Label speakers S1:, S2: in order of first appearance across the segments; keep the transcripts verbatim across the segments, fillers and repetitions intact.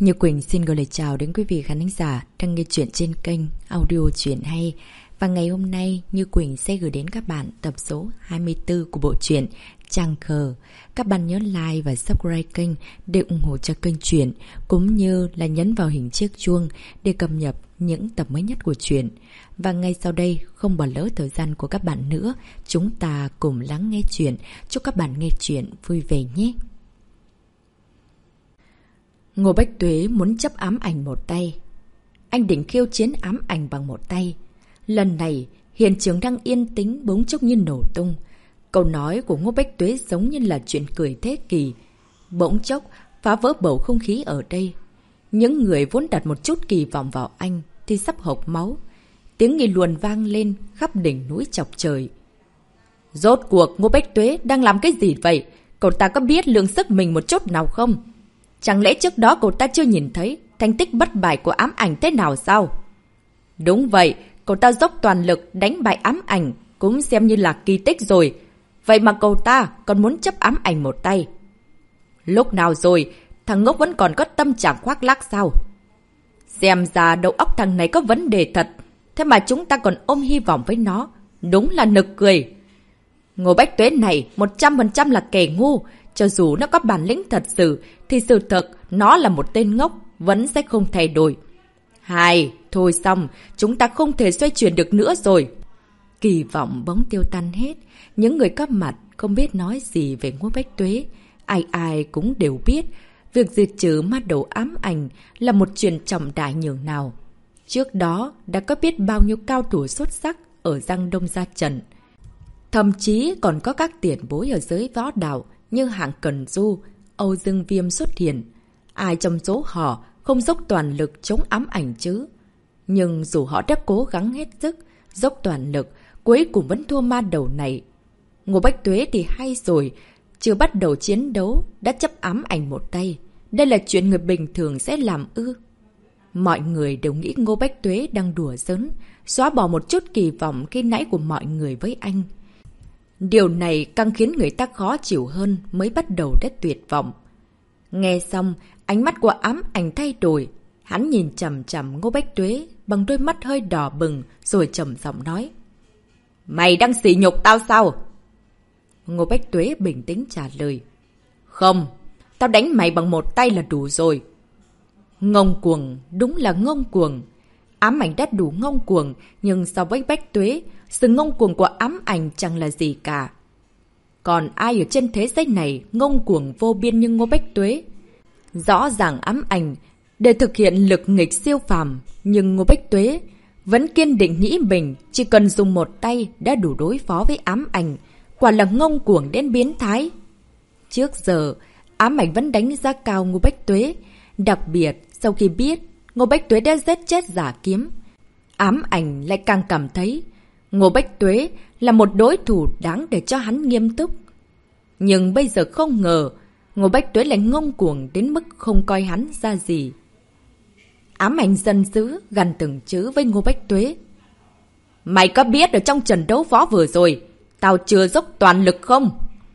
S1: Như Quỳnh xin gửi lời chào đến quý vị khán thính giả đang nghe chuyện trên kênh audio Chuyện Hay. Và ngày hôm nay Như Quỳnh sẽ gửi đến các bạn tập số hai mươi tư của bộ truyện Trăng Khờ. Các bạn nhớ like và subscribe kênh để ủng hộ cho kênh truyện, cũng như là nhấn vào hình chiếc chuông để cập nhật những tập mới nhất của truyện. Và ngay sau đây, không bỏ lỡ thời gian của các bạn nữa, chúng ta cùng lắng nghe truyện. Chúc các bạn nghe truyện vui vẻ nhé. Ngô Bách Tuế muốn chấp ám ảnh một tay. Anh định khiêu chiến ám ảnh bằng một tay. Lần này, hiện trường đang yên tĩnh bỗng chốc như nổ tung. Câu nói của Ngô Bách Tuế giống như là chuyện cười thế kỷ. Bỗng chốc, phá vỡ bầu không khí ở đây. Những người vốn đặt một chút kỳ vọng vào anh thì sắp hộc máu. Tiếng nghị luận vang lên khắp đỉnh núi chọc trời. Rốt cuộc Ngô Bách Tuế đang làm cái gì vậy? Cậu ta có biết lượng sức mình một chút nào không? Chẳng lẽ trước đó cậu ta chưa nhìn thấy thành tích bất bại của ám ảnh thế nào sao? Đúng vậy, cậu ta dốc toàn lực đánh bại ám ảnh cũng xem như là kỳ tích rồi. Vậy mà cậu ta còn muốn chấp ám ảnh một tay. Lúc nào rồi, thằng ngốc vẫn còn có tâm trạng khoác lác sao? Xem ra đầu óc thằng này có vấn đề thật. Thế mà chúng ta còn ôm hy vọng với nó. Đúng là nực cười. Ngô Bách Tuế này một trăm phần trăm là kẻ ngu. Cho dù nó có bản lĩnh thật sự, thì sự thật nó là một tên ngốc, vẫn sẽ không thay đổi. Hai, thôi xong, chúng ta không thể xoay chuyển được nữa rồi. Kỳ vọng bỗng tiêu tan hết. Những người có mặt không biết nói gì về Ngô Bách Tuế. Ai ai cũng đều biết, việc diệt trừ ma đầu ám ảnh là một chuyện trọng đại nhường nào. Trước đó đã có biết bao nhiêu cao thủ xuất sắc ở Giang Đông ra trận. Thậm chí còn có các tiền bối ở giới võ đạo như Hạng Cần Du, Âu Dương Viêm xuất hiện. Ai trong số họ không dốc toàn lực chống ám ảnh chứ? Nhưng dù họ đã cố gắng hết sức, dốc toàn lực, cuối cùng vẫn thua ma đầu này. Ngô Bách Tuế thì hay rồi, chưa bắt đầu chiến đấu, đã chấp ám ảnh một tay. Đây là chuyện người bình thường sẽ làm ư? Mọi người đều nghĩ Ngô Bách Tuế đang đùa giỡn, xóa bỏ một chút kỳ vọng khi nãy của mọi người với anh. Điều này càng khiến người ta khó chịu hơn, mới bắt đầu đã tuyệt vọng. Nghe xong, ánh mắt của ám ảnh thay đổi. Hắn nhìn chằm chằm Ngô Bách Tuế bằng đôi mắt hơi đỏ bừng, rồi trầm giọng nói. Mày đang sỉ nhục tao sao? Ngô Bách Tuế bình tĩnh trả lời. Không, tao đánh mày bằng một tay là đủ rồi. Ngông cuồng, đúng là ngông cuồng. Ám ảnh đã đủ ngông cuồng, nhưng so với Bách Tuế, sự ngông cuồng của ám ảnh chẳng là gì cả. Còn ai ở trên thế giới này ngông cuồng vô biên như Ngô Bách Tuế? Rõ ràng ám ảnh để thực hiện lực nghịch siêu phàm, nhưng Ngô Bách Tuế vẫn kiên định nghĩ mình chỉ cần dùng một tay đã đủ đối phó với ám ảnh. Quả là ngông cuồng đến biến thái. Trước giờ, ám ảnh vẫn đánh giá cao Ngô Bách Tuế. Đặc biệt, sau khi biết Ngô Bách Tuế đã giết chết Giả Kiếm, ám ảnh lại càng cảm thấy Ngô Bách Tuế là một đối thủ đáng để cho hắn nghiêm túc. Nhưng bây giờ không ngờ, Ngô Bách Tuế lại ngông cuồng đến mức không coi hắn ra gì. Ám ảnh giận dữ, gằn từng chữ với Ngô Bách Tuế. Mày có biết ở trong trận đấu võ vừa rồi, tao chưa dốc toàn lực không?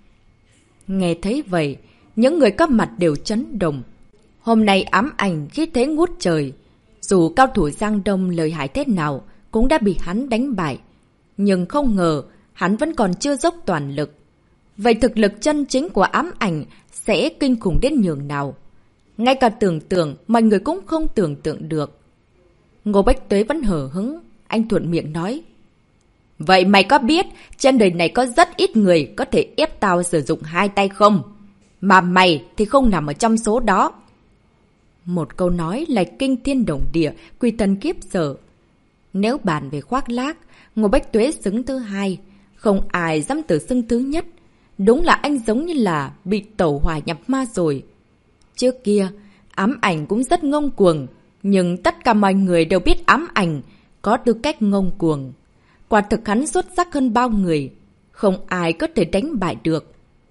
S1: Nghe thấy vậy, những người có mặt đều chấn động. Hôm nay ám ảnh khí thế ngút trời. Dù cao thủ Giang Đông lợi hại thế nào, cũng đã bị hắn đánh bại. Nhưng không ngờ, hắn vẫn còn chưa dốc toàn lực. Vậy thực lực chân chính của ám ảnh sẽ kinh khủng đến nhường nào? Ngay cả tưởng tượng, mọi người cũng không tưởng tượng được. Ngô Bách Tuế vẫn hờ hững, anh thuận miệng nói. Vậy mày có biết, trên đời này có rất ít người có thể ép tao sử dụng hai tay không? Mà mày thì không nằm ở trong số đó. Một câu nói là kinh thiên động địa, quỷ thần kiếp sở. Nếu bàn về khoác lác, Ngô Bách Tuế xứng thứ hai, không ai dám tự xưng thứ nhất. Đúng là anh giống như là bị tẩu hỏa nhập ma rồi. Trước kia, ám ảnh cũng rất ngông cuồng, nhưng tất cả mọi người đều biết ám ảnh có tư cách ngông cuồng. Quả thực hắn xuất sắc hơn bao người, không ai có thể đánh bại được.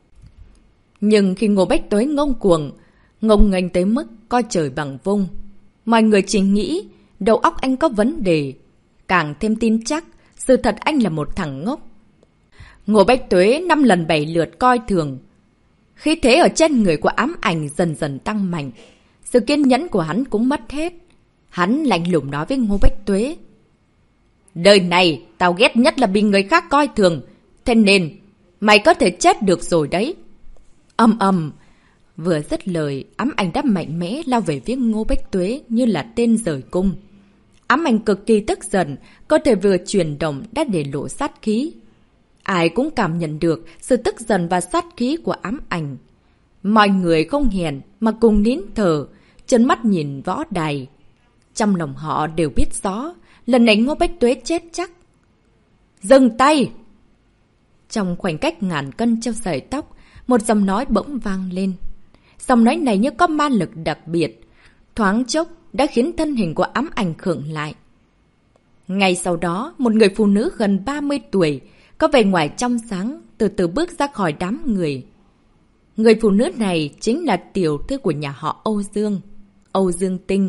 S1: Nhưng khi Ngô Bách Tuế ngông cuồng, ngông nghênh tới mức coi trời bằng vung, mọi người chỉ nghĩ đầu óc anh có vấn đề, càng thêm tin chắc sự thật anh là một thằng ngốc. Ngô Bách Tuế năm lần bảy lượt coi thường. Khí thế ở trên người của ám ảnh dần dần tăng mạnh. Sự kiên nhẫn của hắn cũng mất hết. Hắn lạnh lùng nói với Ngô Bách Tuế. Đời này, tao ghét nhất là bị người khác coi thường. Thế nên, mày có thể chết được rồi đấy. Âm ầm. Vừa dứt lời, ám ảnh đã mạnh mẽ lao về phía Ngô Bách Tuế như là tên rời cung. Ám ảnh cực kỳ tức giận, cơ thể vừa chuyển động đã để lộ sát khí. Ai cũng cảm nhận được sự tức giận và sát khí của ám ảnh. Mọi người không hèn mà cùng nín thở, trợn mắt nhìn võ đài. Trong lòng họ đều biết rõ, lần này Ngô Bách Tuế chết chắc. Dừng tay! Trong khoảnh cách ngàn cân treo sợi tóc, một giọng nói bỗng vang lên. Giọng nói này như có ma lực đặc biệt, thoáng chốc đã khiến thân hình của ám ảnh khựng lại. Ngay sau đó, một người phụ nữ gần ba mươi tuổi, có vẻ ngoài trong sáng, từ từ bước ra khỏi đám người. Người phụ nữ này chính là tiểu thư của nhà họ Âu Dương, Âu Dương Tinh.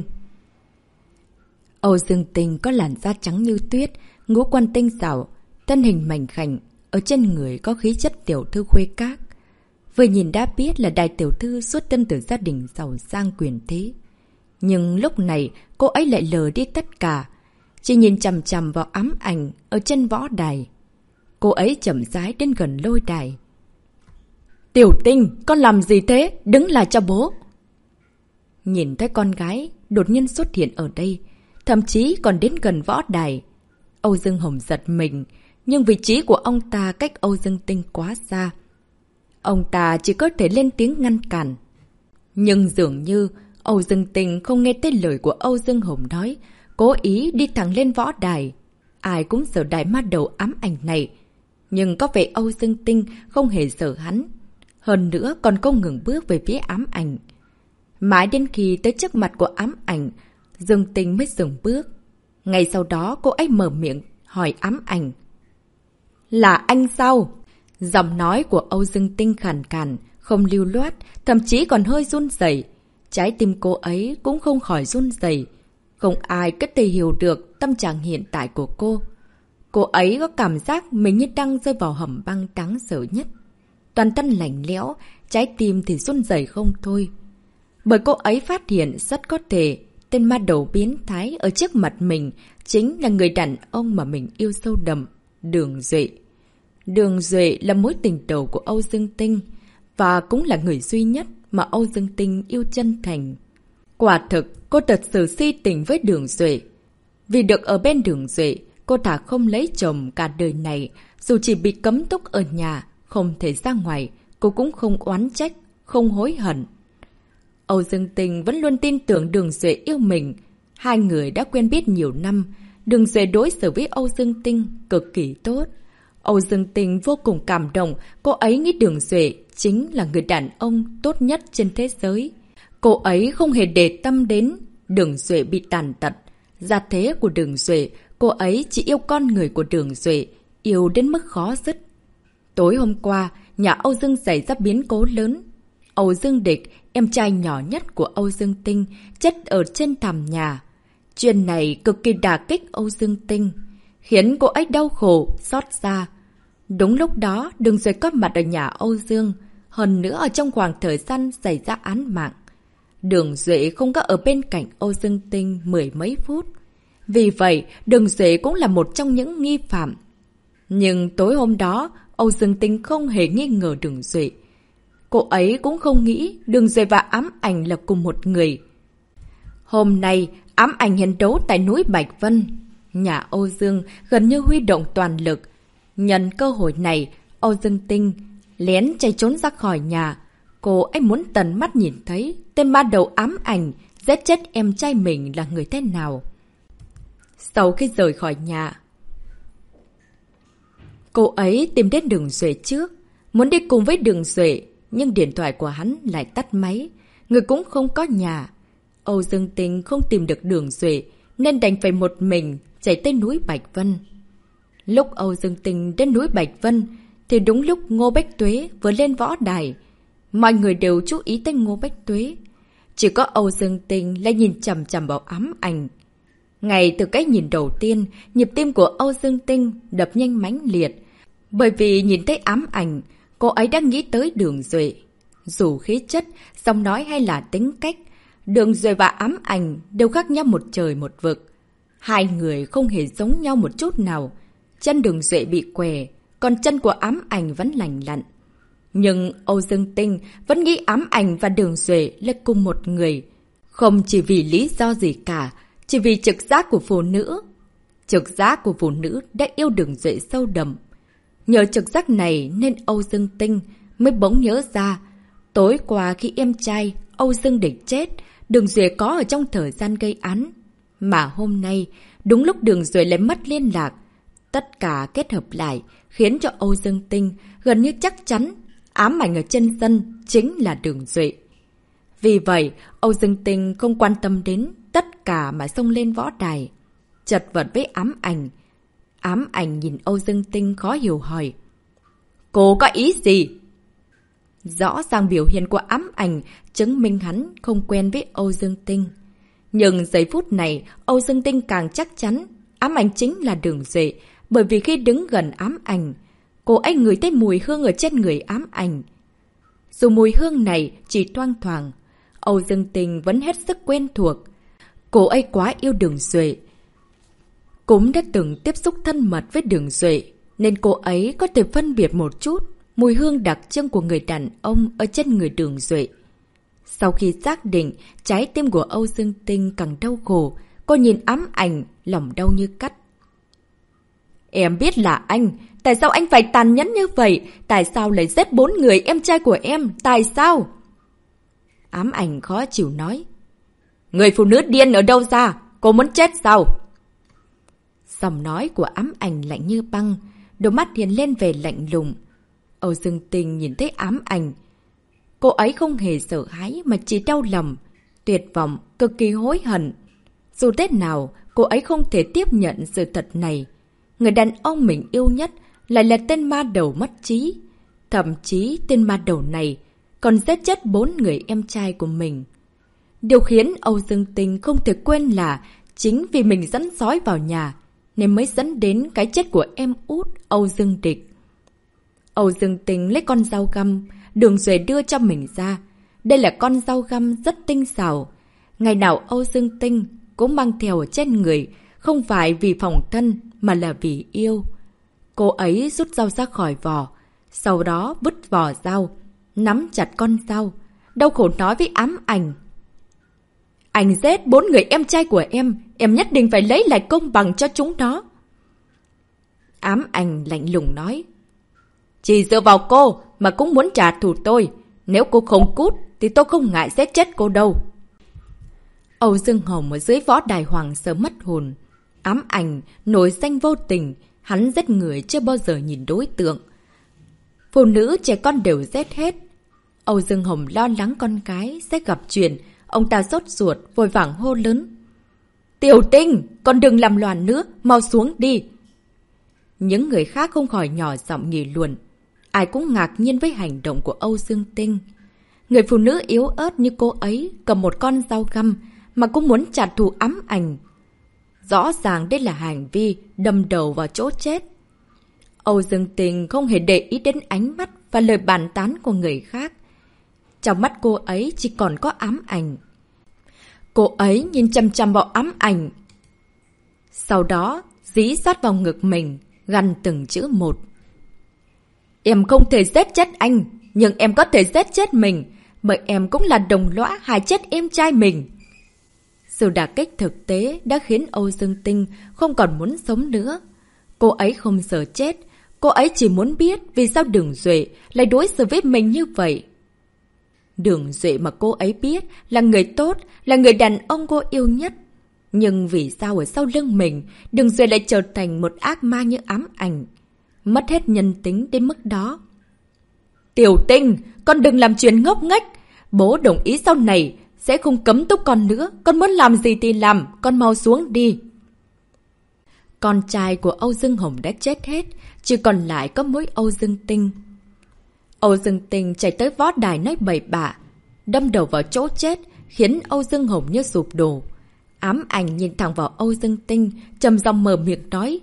S1: Âu Dương Tinh có làn da trắng như tuyết, ngũ quan tinh xảo, thân hình mảnh khảnh, ở trên người có khí chất tiểu thư khuê các. Vừa nhìn đã biết là đại tiểu thư xuất thân từ gia đình giàu sang quyền thế. Nhưng lúc này cô ấy lại lờ đi tất cả, chỉ nhìn chằm chằm vào ám ảnh ở trên võ đài. Cô ấy chậm rãi đến gần lôi đài. Tiểu Tinh, con làm gì thế? Đứng lại cho bố. Nhìn thấy con gái đột nhiên xuất hiện ở đây, thậm chí còn đến gần võ đài. Âu Dương Hồng giật mình, nhưng vị trí của ông ta cách Âu Dương Tinh quá xa. Ông ta chỉ có thể lên tiếng ngăn cản. Nhưng dường như Âu Dương Tinh không nghe tên lời của Âu Dương Hồng nói, cố ý đi thẳng lên võ đài. Ai cũng sợ đại ma đầu ám ảnh này. Nhưng có vẻ Âu Dương Tinh không hề sợ hắn. Hơn nữa còn không ngừng bước về phía ám ảnh. Mãi đến khi tới trước mặt của ám ảnh, Dương Tinh mới dừng bước. Ngay sau đó cô ấy mở miệng hỏi ám ảnh. Là anh sao? Giọng nói của Âu Dương Tinh khàn khàn, không lưu loát, thậm chí còn hơi run rẩy. Trái tim cô ấy cũng không khỏi run rẩy. Không ai có thể hiểu được tâm trạng hiện tại của cô. Cô ấy có cảm giác mình như đang rơi vào hầm băng đáng sợ nhất. Toàn thân lạnh lẽo, trái tim thì run rẩy không thôi. Bởi cô ấy phát hiện rất có thể tên ma đầu biến thái ở trước mặt mình chính là người đàn ông mà mình yêu sâu đậm, Đường Duệ. Đường Duệ là mối tình đầu của Âu Dương Tinh và cũng là người duy nhất mà Âu Dương Tinh yêu chân thành. Quả thực, cô thật sự si tình với Đường Duệ. Vì được ở bên Đường Duệ, cô thà không lấy chồng cả đời này, dù chỉ bị cấm túc ở nhà, không thể ra ngoài, cô cũng không oán trách, không hối hận. Âu Dương Tinh vẫn luôn tin tưởng Đường Duệ yêu mình. Hai người đã quen biết nhiều năm, Đường Duệ đối xử với Âu Dương Tinh cực kỳ tốt. Âu Dương Tinh vô cùng cảm động, cô ấy nghĩ Đường Duệ chính là người đàn ông tốt nhất trên thế giới. Cô ấy không hề để tâm đến Đường Duệ bị tàn tật. Gia thế của Đường Duệ, cô ấy chỉ yêu con người của Đường Duệ, yêu đến mức khó dứt. Tối hôm qua, nhà Âu Dương xảy ra biến cố lớn. Âu Dương Địch, em trai nhỏ nhất của Âu Dương Tinh, chết ở trên thảm nhà. Chuyện này cực kỳ đả kích Âu Dương Tinh, khiến cô ấy đau khổ, xót xa. Đúng lúc đó, Đường Duệ có mặt ở nhà Âu Dương, hơn nữa ở trong khoảng thời gian xảy ra án mạng. Đường Duệ không có ở bên cạnh Âu Dương Tinh mười mấy phút. Vì vậy, Đường Duệ cũng là một trong những nghi phạm. Nhưng tối hôm đó, Âu Dương Tinh không hề nghi ngờ Đường Duệ. Cô ấy cũng không nghĩ Đường Duệ và ám ảnh là cùng một người. Hôm nay, ám ảnh hiến đấu tại núi Bạch Vân. Nhà Âu Dương gần như huy động toàn lực. Nhân cơ hội này, Âu Dương Tinh lén chạy trốn ra khỏi nhà. Cô ấy muốn tận mắt nhìn thấy tên ma đầu ám ảnh giết chết em trai mình là người thế nào. Sau khi rời khỏi nhà, cô ấy tìm đến Đường Duệ trước, muốn đi cùng với Đường Duệ, nhưng điện thoại của hắn lại tắt máy, người cũng không có nhà. Âu Dương Tinh không tìm được Đường Duệ, nên đành phải một mình chạy tới núi Bạch Vân. Lúc Âu Dương Tinh đến núi Bạch Vân, thì đúng lúc Ngô Bách Tuế vừa lên võ đài. Mọi người đều chú ý tới Ngô Bách Tuế. Chỉ có Âu Dương Tinh lại nhìn chằm chằm vào ám ảnh. Ngay từ cái nhìn đầu tiên, nhịp tim của Âu Dương Tinh đập nhanh mãnh liệt. Bởi vì nhìn thấy ám ảnh, cô ấy đang nghĩ tới Đường Duệ. Dù khí chất, giọng nói hay là tính cách, Đường Duệ và Ám Ảnh đều khác nhau một trời một vực. Hai người không hề giống nhau một chút nào. Chân Đường Duệ bị què, còn chân của Ám Ảnh vẫn lành lặn. Nhưng Âu Dương Tinh vẫn nghĩ Ám Ảnh và Đường Duệ là cùng một người. Không chỉ vì lý do gì cả, chỉ vì trực giác của phụ nữ. Trực giác của phụ nữ đã yêu Đường Duệ sâu đậm. Nhờ trực giác này nên Âu Dương Tinh mới bỗng nhớ ra. Tối qua khi em trai Âu Dương Địch chết, Đường Duệ có ở trong thời gian gây án. Mà hôm nay, đúng lúc Đường Duệ lại mất liên lạc. Tất cả kết hợp lại khiến cho Âu Dương Tinh gần như chắc chắn Ám Ảnh ở trên sân chính là Đường Duệ. Vì vậy, Âu Dương Tinh không quan tâm đến tất cả mà xông lên võ đài. Chật vật với Ám Ảnh. Ám Ảnh nhìn Âu Dương Tinh khó hiểu hỏi. Cô có ý gì? Rõ ràng biểu hiện của Ám Ảnh chứng minh hắn không quen với Âu Dương Tinh. Nhưng giây phút này, Âu Dương Tinh càng chắc chắn Ám Ảnh chính là Đường Duệ, bởi vì khi đứng gần Ám Ảnh, cô ấy ngửi thấy mùi hương ở trên người Ám Ảnh. Dù mùi hương này chỉ thoang thoảng, Âu Dương Tinh vẫn hết sức quen thuộc. Cô ấy quá yêu Đường Duệ. Cũng đã từng tiếp xúc thân mật với Đường Duệ, nên cô ấy có thể phân biệt một chút mùi hương đặc trưng của người đàn ông ở trên người Đường Duệ. Sau khi xác định, trái tim của Âu Dương Tinh càng đau khổ. Cô nhìn Ám Ảnh, lòng đau như cắt. Em biết là anh. Tại sao anh phải tàn nhẫn như vậy? Tại sao lại giết bốn người em trai của em? Tại sao? Ám Ảnh khó chịu nói. Người phụ nữ điên ở đâu ra? Cô muốn chết sao? Giọng nói của Ám Ảnh lạnh như băng, đôi mắt hiện lên vẻ lạnh lùng. Âu Dương Tinh nhìn thấy Ám Ảnh. Cô ấy không hề sợ hãi mà chỉ đau lòng, tuyệt vọng, cực kỳ hối hận. Dù thế nào, cô ấy không thể tiếp nhận sự thật này. Người đàn ông mình yêu nhất lại là tên ma đầu mất trí. Thậm chí tên ma đầu này còn giết chết bốn người em trai của mình. Điều khiến Âu Dương Tinh không thể quên là chính vì mình dẫn sói vào nhà nên mới dẫn đến cái chết của em út Âu Dương Địch. Âu Dương Tinh lấy con dao găm Đường Duệ đưa cho mình ra. Đây là con dao găm rất tinh xảo. Ngày nào Âu Dương Tinh cũng mang theo ở trên người, không phải vì phòng thân mà là vì yêu. Cô ấy rút dao ra khỏi vỏ, sau đó vứt vỏ dao, nắm chặt con dao, đau khổ nói với Ám Ảnh. Anh giết bốn người em trai của em, em nhất định phải lấy lại công bằng cho chúng nó. Ám Ảnh lạnh lùng nói. Chỉ dựa vào cô mà cũng muốn trả thù tôi. Nếu cô không cút thì tôi không ngại giết chết cô đâu. Âu Dương Hồng ở dưới võ đài hoàng sợ mất hồn. Ám Ảnh nổi danh vô tình, hắn giết người chưa bao giờ nhìn đối tượng. Phụ nữ trẻ con đều giết hết. Âu Dương Hồng lo lắng con cái sẽ gặp chuyện. Ông ta sốt ruột vội vàng hô lớn. Tiểu Tinh, con đừng làm loạn nữa, mau xuống đi. Những người khác không khỏi nhỏ giọng nghị luận. Ai cũng ngạc nhiên với hành động của Âu Dương Tinh. Người phụ nữ yếu ớt như cô ấy cầm một con dao găm mà cũng muốn trả thù Ám Ảnh. Rõ ràng đây là hành vi đâm đầu vào chỗ chết. Âu Dương Tinh không hề để ý đến ánh mắt và lời bàn tán của người khác. Trong mắt cô ấy chỉ còn có Ám Ảnh. Cô ấy nhìn chằm chằm vào Ám Ảnh. Sau đó dí sát vào ngực mình, gằn từng chữ một. Em không thể giết chết anh, nhưng em có thể giết chết mình, bởi em cũng là đồng lõa hại chết em trai mình. Sự đả kích thực tế đã khiến Âu Dương Tinh không còn muốn sống nữa. Cô ấy không sợ chết, cô ấy chỉ muốn biết vì sao Đường Duệ lại đối xử với mình như vậy. Đường Duệ mà cô ấy biết là người tốt, là người đàn ông cô yêu nhất. Nhưng vì sao ở sau lưng mình, Đường Duệ lại trở thành một ác ma như Ám Ảnh, mất hết nhân tính đến mức đó. Tiểu Tinh, con đừng làm chuyện ngốc nghếch. Bố đồng ý sau này sẽ không cấm túc con nữa. Con muốn làm gì thì làm, con mau xuống đi. Con trai của Âu Dương Hồng đã chết hết, chỉ còn lại có mỗi Âu Dương Tinh. Âu Dương Tinh chạy tới võ đài nói bậy bạ, đâm đầu vào chỗ chết, khiến Âu Dương Hồng như sụp đổ. Ám Ảnh nhìn thẳng vào Âu Dương Tinh, trầm giọng mở miệng nói.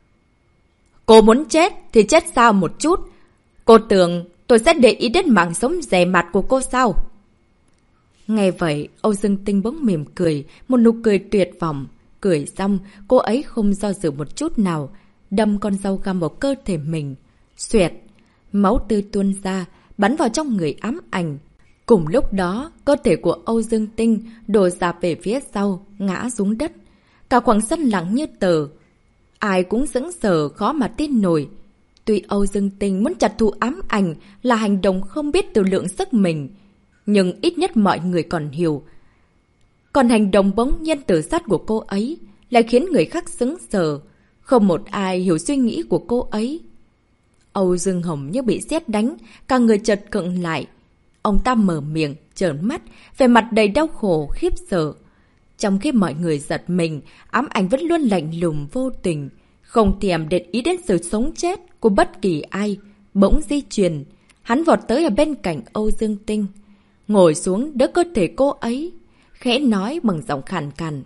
S1: Cô muốn chết thì chết sao một chút. Cô tưởng tôi sẽ để ý đến mạng sống dè mặt của cô sao? Nghe vậy, Âu Dương Tinh bỗng mỉm cười, một nụ cười tuyệt vọng. Cười xong, cô ấy không do dự một chút nào, đâm con dao găm vào cơ thể mình. Xoẹt, máu tươi tuôn ra, bắn vào trong người ám ảnh. Cùng lúc đó, cơ thể của Âu Dương Tinh đổ dạp về phía sau, ngã xuống đất. Cả khoảng sân lặng như tờ. Ai cũng sững sờ khó mà tin nổi. Tuy Âu Dương Tinh muốn trả thù ám ảnh là hành động không biết tự lượng sức mình, nhưng ít nhất mọi người còn hiểu. Còn hành động bỗng nhiên tự sát của cô ấy lại khiến người khác sững sờ. Không một ai hiểu suy nghĩ của cô ấy. Âu Dương Hồng như bị sét đánh, cả người chợt khựng lại. Ông ta mở miệng, trợn mắt, vẻ mặt đầy đau khổ, khiếp sợ. Trong khi mọi người giật mình, ám ảnh vẫn luôn lạnh lùng vô tình, không thèm để ý đến sự sống chết của bất kỳ ai. Bỗng di chuyển, hắn vọt tới ở bên cạnh Âu Dương Tinh, ngồi xuống đỡ cơ thể cô ấy, khẽ nói bằng giọng khàn khàn.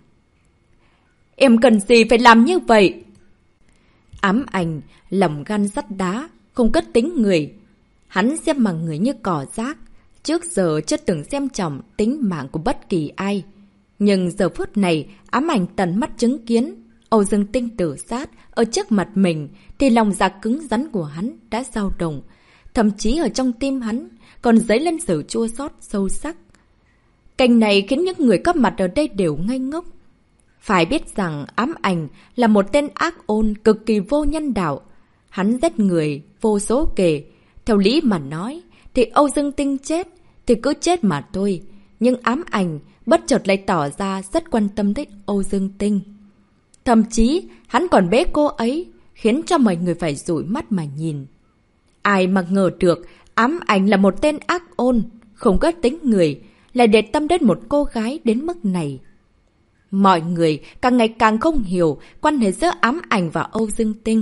S1: Em cần gì phải làm như vậy? Ám ảnh, lòng gan sắt đá, không cất tính người. Hắn xem bằng người như cỏ rác, trước giờ chưa từng xem trọng tính mạng của bất kỳ ai. Nhưng giờ phút này, ám ảnh tận mắt chứng kiến Âu Dương Tinh tự sát ở trước mặt mình, thì lòng dạ cứng rắn của hắn đã dao động. Thậm chí ở trong tim hắn còn dấy lên sự chua xót sâu sắc. Cảnh này khiến những người có mặt ở đây đều ngây ngốc. Phải biết rằng ám ảnh là một tên ác ôn cực kỳ vô nhân đạo. Hắn giết người vô số kể. Theo lý mà nói thì Âu Dương Tinh chết thì cứ chết mà thôi. Nhưng ám ảnh bất chợt lại tỏ ra rất quan tâm đến Âu Dương Tinh. Thậm chí hắn còn bế cô ấy, khiến cho mọi người phải dụi mắt mà nhìn. Ai mà ngờ được ám ảnh là một tên ác ôn, không có tính người, lại để tâm đến một cô gái đến mức này. Mọi người càng ngày càng không hiểu quan hệ giữa ám ảnh và Âu Dương Tinh.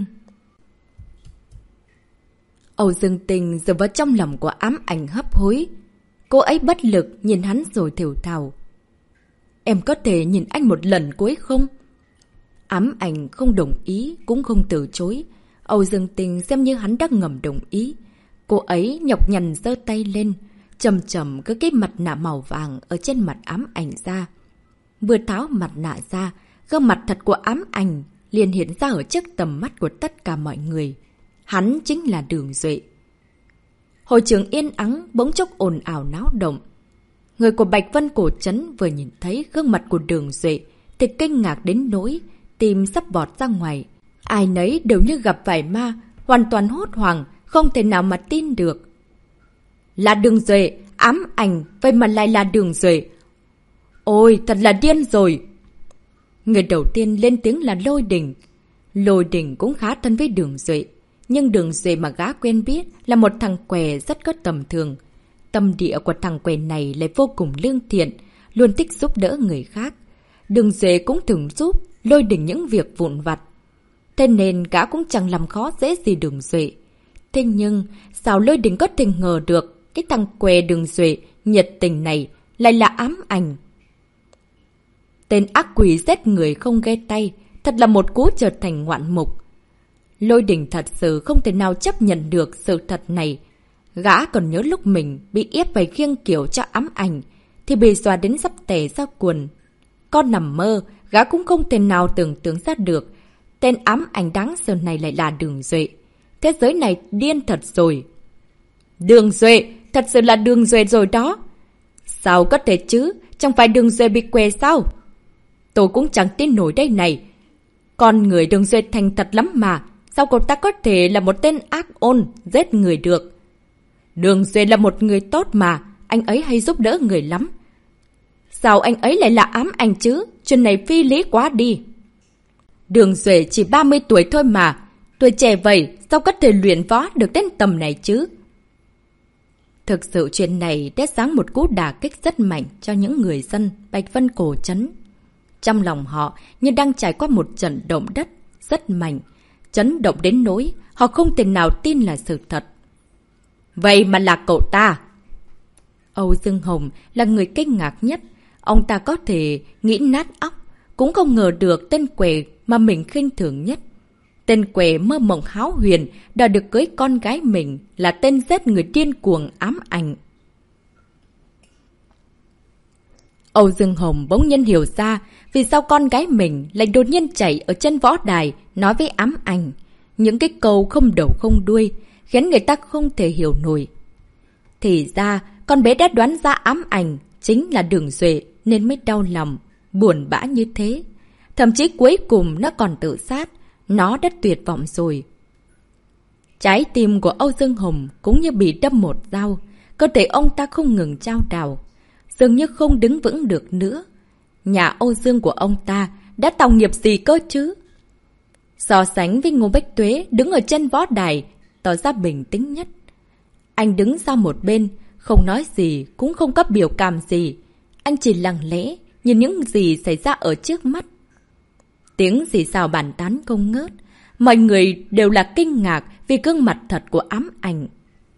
S1: Âu Dương Tinh dựa vào trong lòng của ám ảnh hấp hối. Cô ấy bất lực nhìn hắn rồi thều thào. Em có thể nhìn anh một lần cuối không? Ám ảnh không đồng ý, cũng không từ chối. Âu Dương Tinh xem như hắn đã ngầm đồng ý. Cô ấy nhọc nhằn giơ tay lên, chầm chầm cứ cái mặt nạ màu vàng ở trên mặt ám ảnh ra. Vừa tháo mặt nạ ra, gương mặt thật của ám ảnh liền hiện ra ở trước tầm mắt của tất cả mọi người. Hắn chính là Đường Duệ. Hội trường yên ắng bỗng chốc ồn ào náo động. Người của Bạch Vân Cổ Trấn vừa nhìn thấy gương mặt của Đường Duệ thì kinh ngạc đến nỗi tim sắp bọt ra ngoài. Ai nấy đều như gặp phải ma, hoàn toàn hốt hoảng, không thể nào mà tin được. Là Đường Duệ, ám ảnh, vậy mà lại là Đường Duệ. Ôi, thật là điên rồi. Người đầu tiên lên tiếng là Lôi Đình. Lôi Đình cũng khá thân với Đường Duệ. Nhưng Đường Duệ mà gã quen biết là một thằng què rất có tầm thường. Tâm địa của thằng què này lại vô cùng lương thiện, luôn thích giúp đỡ người khác. Đường Duệ cũng thường giúp Lôi Đình những việc vụn vặt. Thế nên gã cũng chẳng làm khó dễ gì Đường Duệ. Thế nhưng, sao Lôi Đình có thể ngờ được cái thằng què Đường Duệ nhiệt tình này lại là ám ảnh? Tên ác quỷ giết người không ghê tay, thật là một cú trở thành ngoạn mục. Lôi Đình thật sự không thể nào chấp nhận được sự thật này. Gã còn nhớ lúc mình bị ép phải khiêng kiểu cho ám ảnh, thì bị dọa đến sắp tè ra quần. Con nằm mơ, gã cũng không thể nào tưởng tượng ra được. Tên ám ảnh đáng sợ này lại là Đường Duệ. Thế giới này điên thật rồi. Đường Duệ, thật sự là Đường Duệ rồi đó. Sao có thể chứ, chẳng phải Đường Duệ bị què sao? Tôi cũng chẳng tin nổi đây này. Con người Đường Duệ thành thật lắm mà. Sao cậu ta có thể là một tên ác ôn, giết người được? Đường Duệ là một người tốt mà, anh ấy hay giúp đỡ người lắm. Sao anh ấy lại là ám ảnh chứ? Chuyện này phi lý quá đi. Đường Duệ chỉ ba mươi tuổi thôi mà. Tuổi trẻ vậy, sao có thể luyện võ được đến tầm này chứ? Thực sự chuyện này đã sáng một cú đả kích rất mạnh cho những người dân Bạch Vân Cổ Trấn. Trong lòng họ như đang trải qua một trận động đất rất mạnh. Chấn động đến nỗi họ không thể nào tin là sự thật. Vậy mà là cậu ta. Âu Dương Hồng là người kinh ngạc nhất. Ông ta có thể nghĩ nát óc, cũng không ngờ được tên què mà mình khinh thường nhất. Tên què mơ mộng háo huyền đã được cưới con gái mình là tên giết người điên cuồng ám ảnh. Âu Dương Hồng bỗng nhiên hiểu ra vì sao con gái mình lại đột nhiên chạy ở chân võ đài nói với ám ảnh. Những cái câu không đầu không đuôi, khiến người ta không thể hiểu nổi. Thì ra, con bé đã đoán ra ám ảnh chính là Đường Duệ nên mới đau lòng, buồn bã như thế. Thậm chí cuối cùng nó còn tự sát, nó đã tuyệt vọng rồi. Trái tim của Âu Dương Hồng cũng như bị đâm một dao, cơ thể ông ta không ngừng trao đảo, dường như không đứng vững được nữa. Nhà Âu Dương của ông ta đã tạo nghiệp gì cơ chứ? So sánh với Ngô Bách Tuế đứng ở chân võ đài, tỏ ra bình tĩnh nhất. Anh đứng ra một bên, không nói gì, cũng không có biểu cảm gì. Anh chỉ lặng lẽ, nhìn những gì xảy ra ở trước mắt. Tiếng xì xào bàn tán không ngớt. Mọi người đều là kinh ngạc vì gương mặt thật của ám ảnh.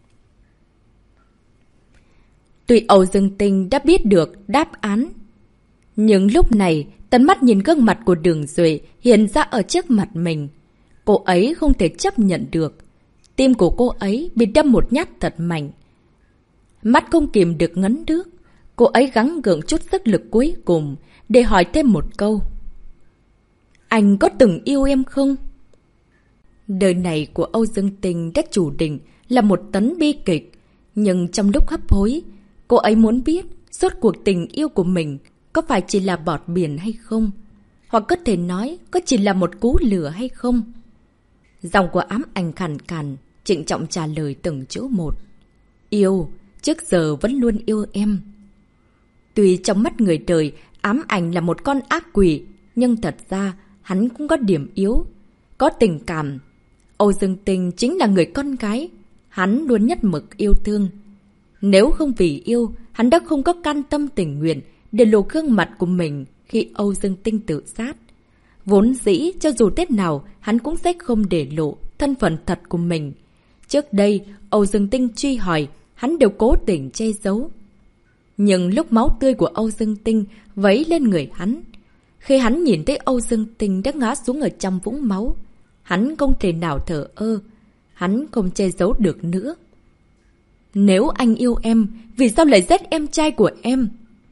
S1: Tuy Âu Dương Tinh đã biết được đáp án, nhưng lúc này tận mắt nhìn gương mặt của Đường Duệ hiện ra ở trước mặt mình. Cô ấy không thể chấp nhận được. Tim của cô ấy bị đâm một nhát thật mạnh. Mắt không kìm được ngấn nước. Cô ấy gắng gượng chút sức lực cuối cùng để hỏi thêm một câu. Anh có từng yêu em không? Đời này của Âu Dương Tinh đã chủ định là một tấn bi kịch. Nhưng trong lúc hấp hối, cô ấy muốn biết rốt cuộc tình yêu của mình có phải chỉ là bọt biển hay không? Hoặc có thể nói có chỉ là một cú lửa hay không? Giọng của ám ảnh khàn khàn, trịnh trọng trả lời từng chữ một. Yêu, trước giờ vẫn luôn yêu em. Tuy trong mắt người đời, ám ảnh là một con ác quỷ, nhưng thật ra hắn cũng có điểm yếu, có tình cảm. Âu Dương Tinh chính là người con gái, hắn luôn nhất mực yêu thương. Nếu không vì yêu, hắn đã không có can tâm tình nguyện để lộ gương mặt của mình khi Âu Dương Tinh tự sát. Vốn dĩ, cho dù thế nào, hắn cũng sẽ không để lộ thân phận thật của mình. Trước đây, Âu Dương Tinh truy hỏi, hắn đều cố tình che giấu. Nhưng lúc máu tươi của Âu Dương Tinh vấy lên người hắn, khi hắn nhìn thấy Âu Dương Tinh đã ngã xuống ở trong vũng máu, hắn không thể nào thở ơ, hắn không che giấu được nữa. Nếu anh yêu em, vì sao lại giết em trai của em?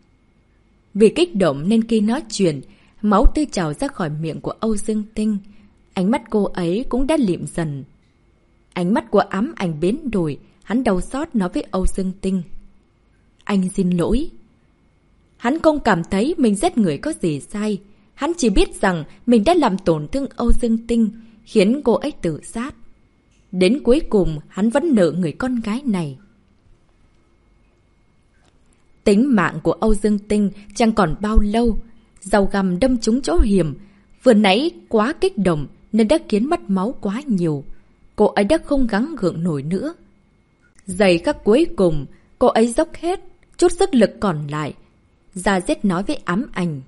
S1: Vì kích động nên khi nói chuyện, máu tươi trào ra khỏi miệng của Âu Dương Tinh. Ánh mắt cô ấy cũng đã liệm dần. Ánh mắt của ám ảnh biến đổi, hắn đau xót nói với Âu Dương Tinh. Anh xin lỗi. Hắn không cảm thấy mình giết người có gì sai. Hắn chỉ biết rằng mình đã làm tổn thương Âu Dương Tinh, khiến cô ấy tự sát. Đến cuối cùng, hắn vẫn nợ người con gái này. Tính mạng của Âu Dương Tinh chẳng còn bao lâu. Dao găm đâm trúng chỗ hiểm. Vừa nãy quá kích động nên đã khiến mất máu quá nhiều. Cô ấy đã không gắng gượng nổi nữa. Giây khắc cuối cùng, cô ấy dốc hết chút sức lực còn lại. Ra giết nói với ám ảnh.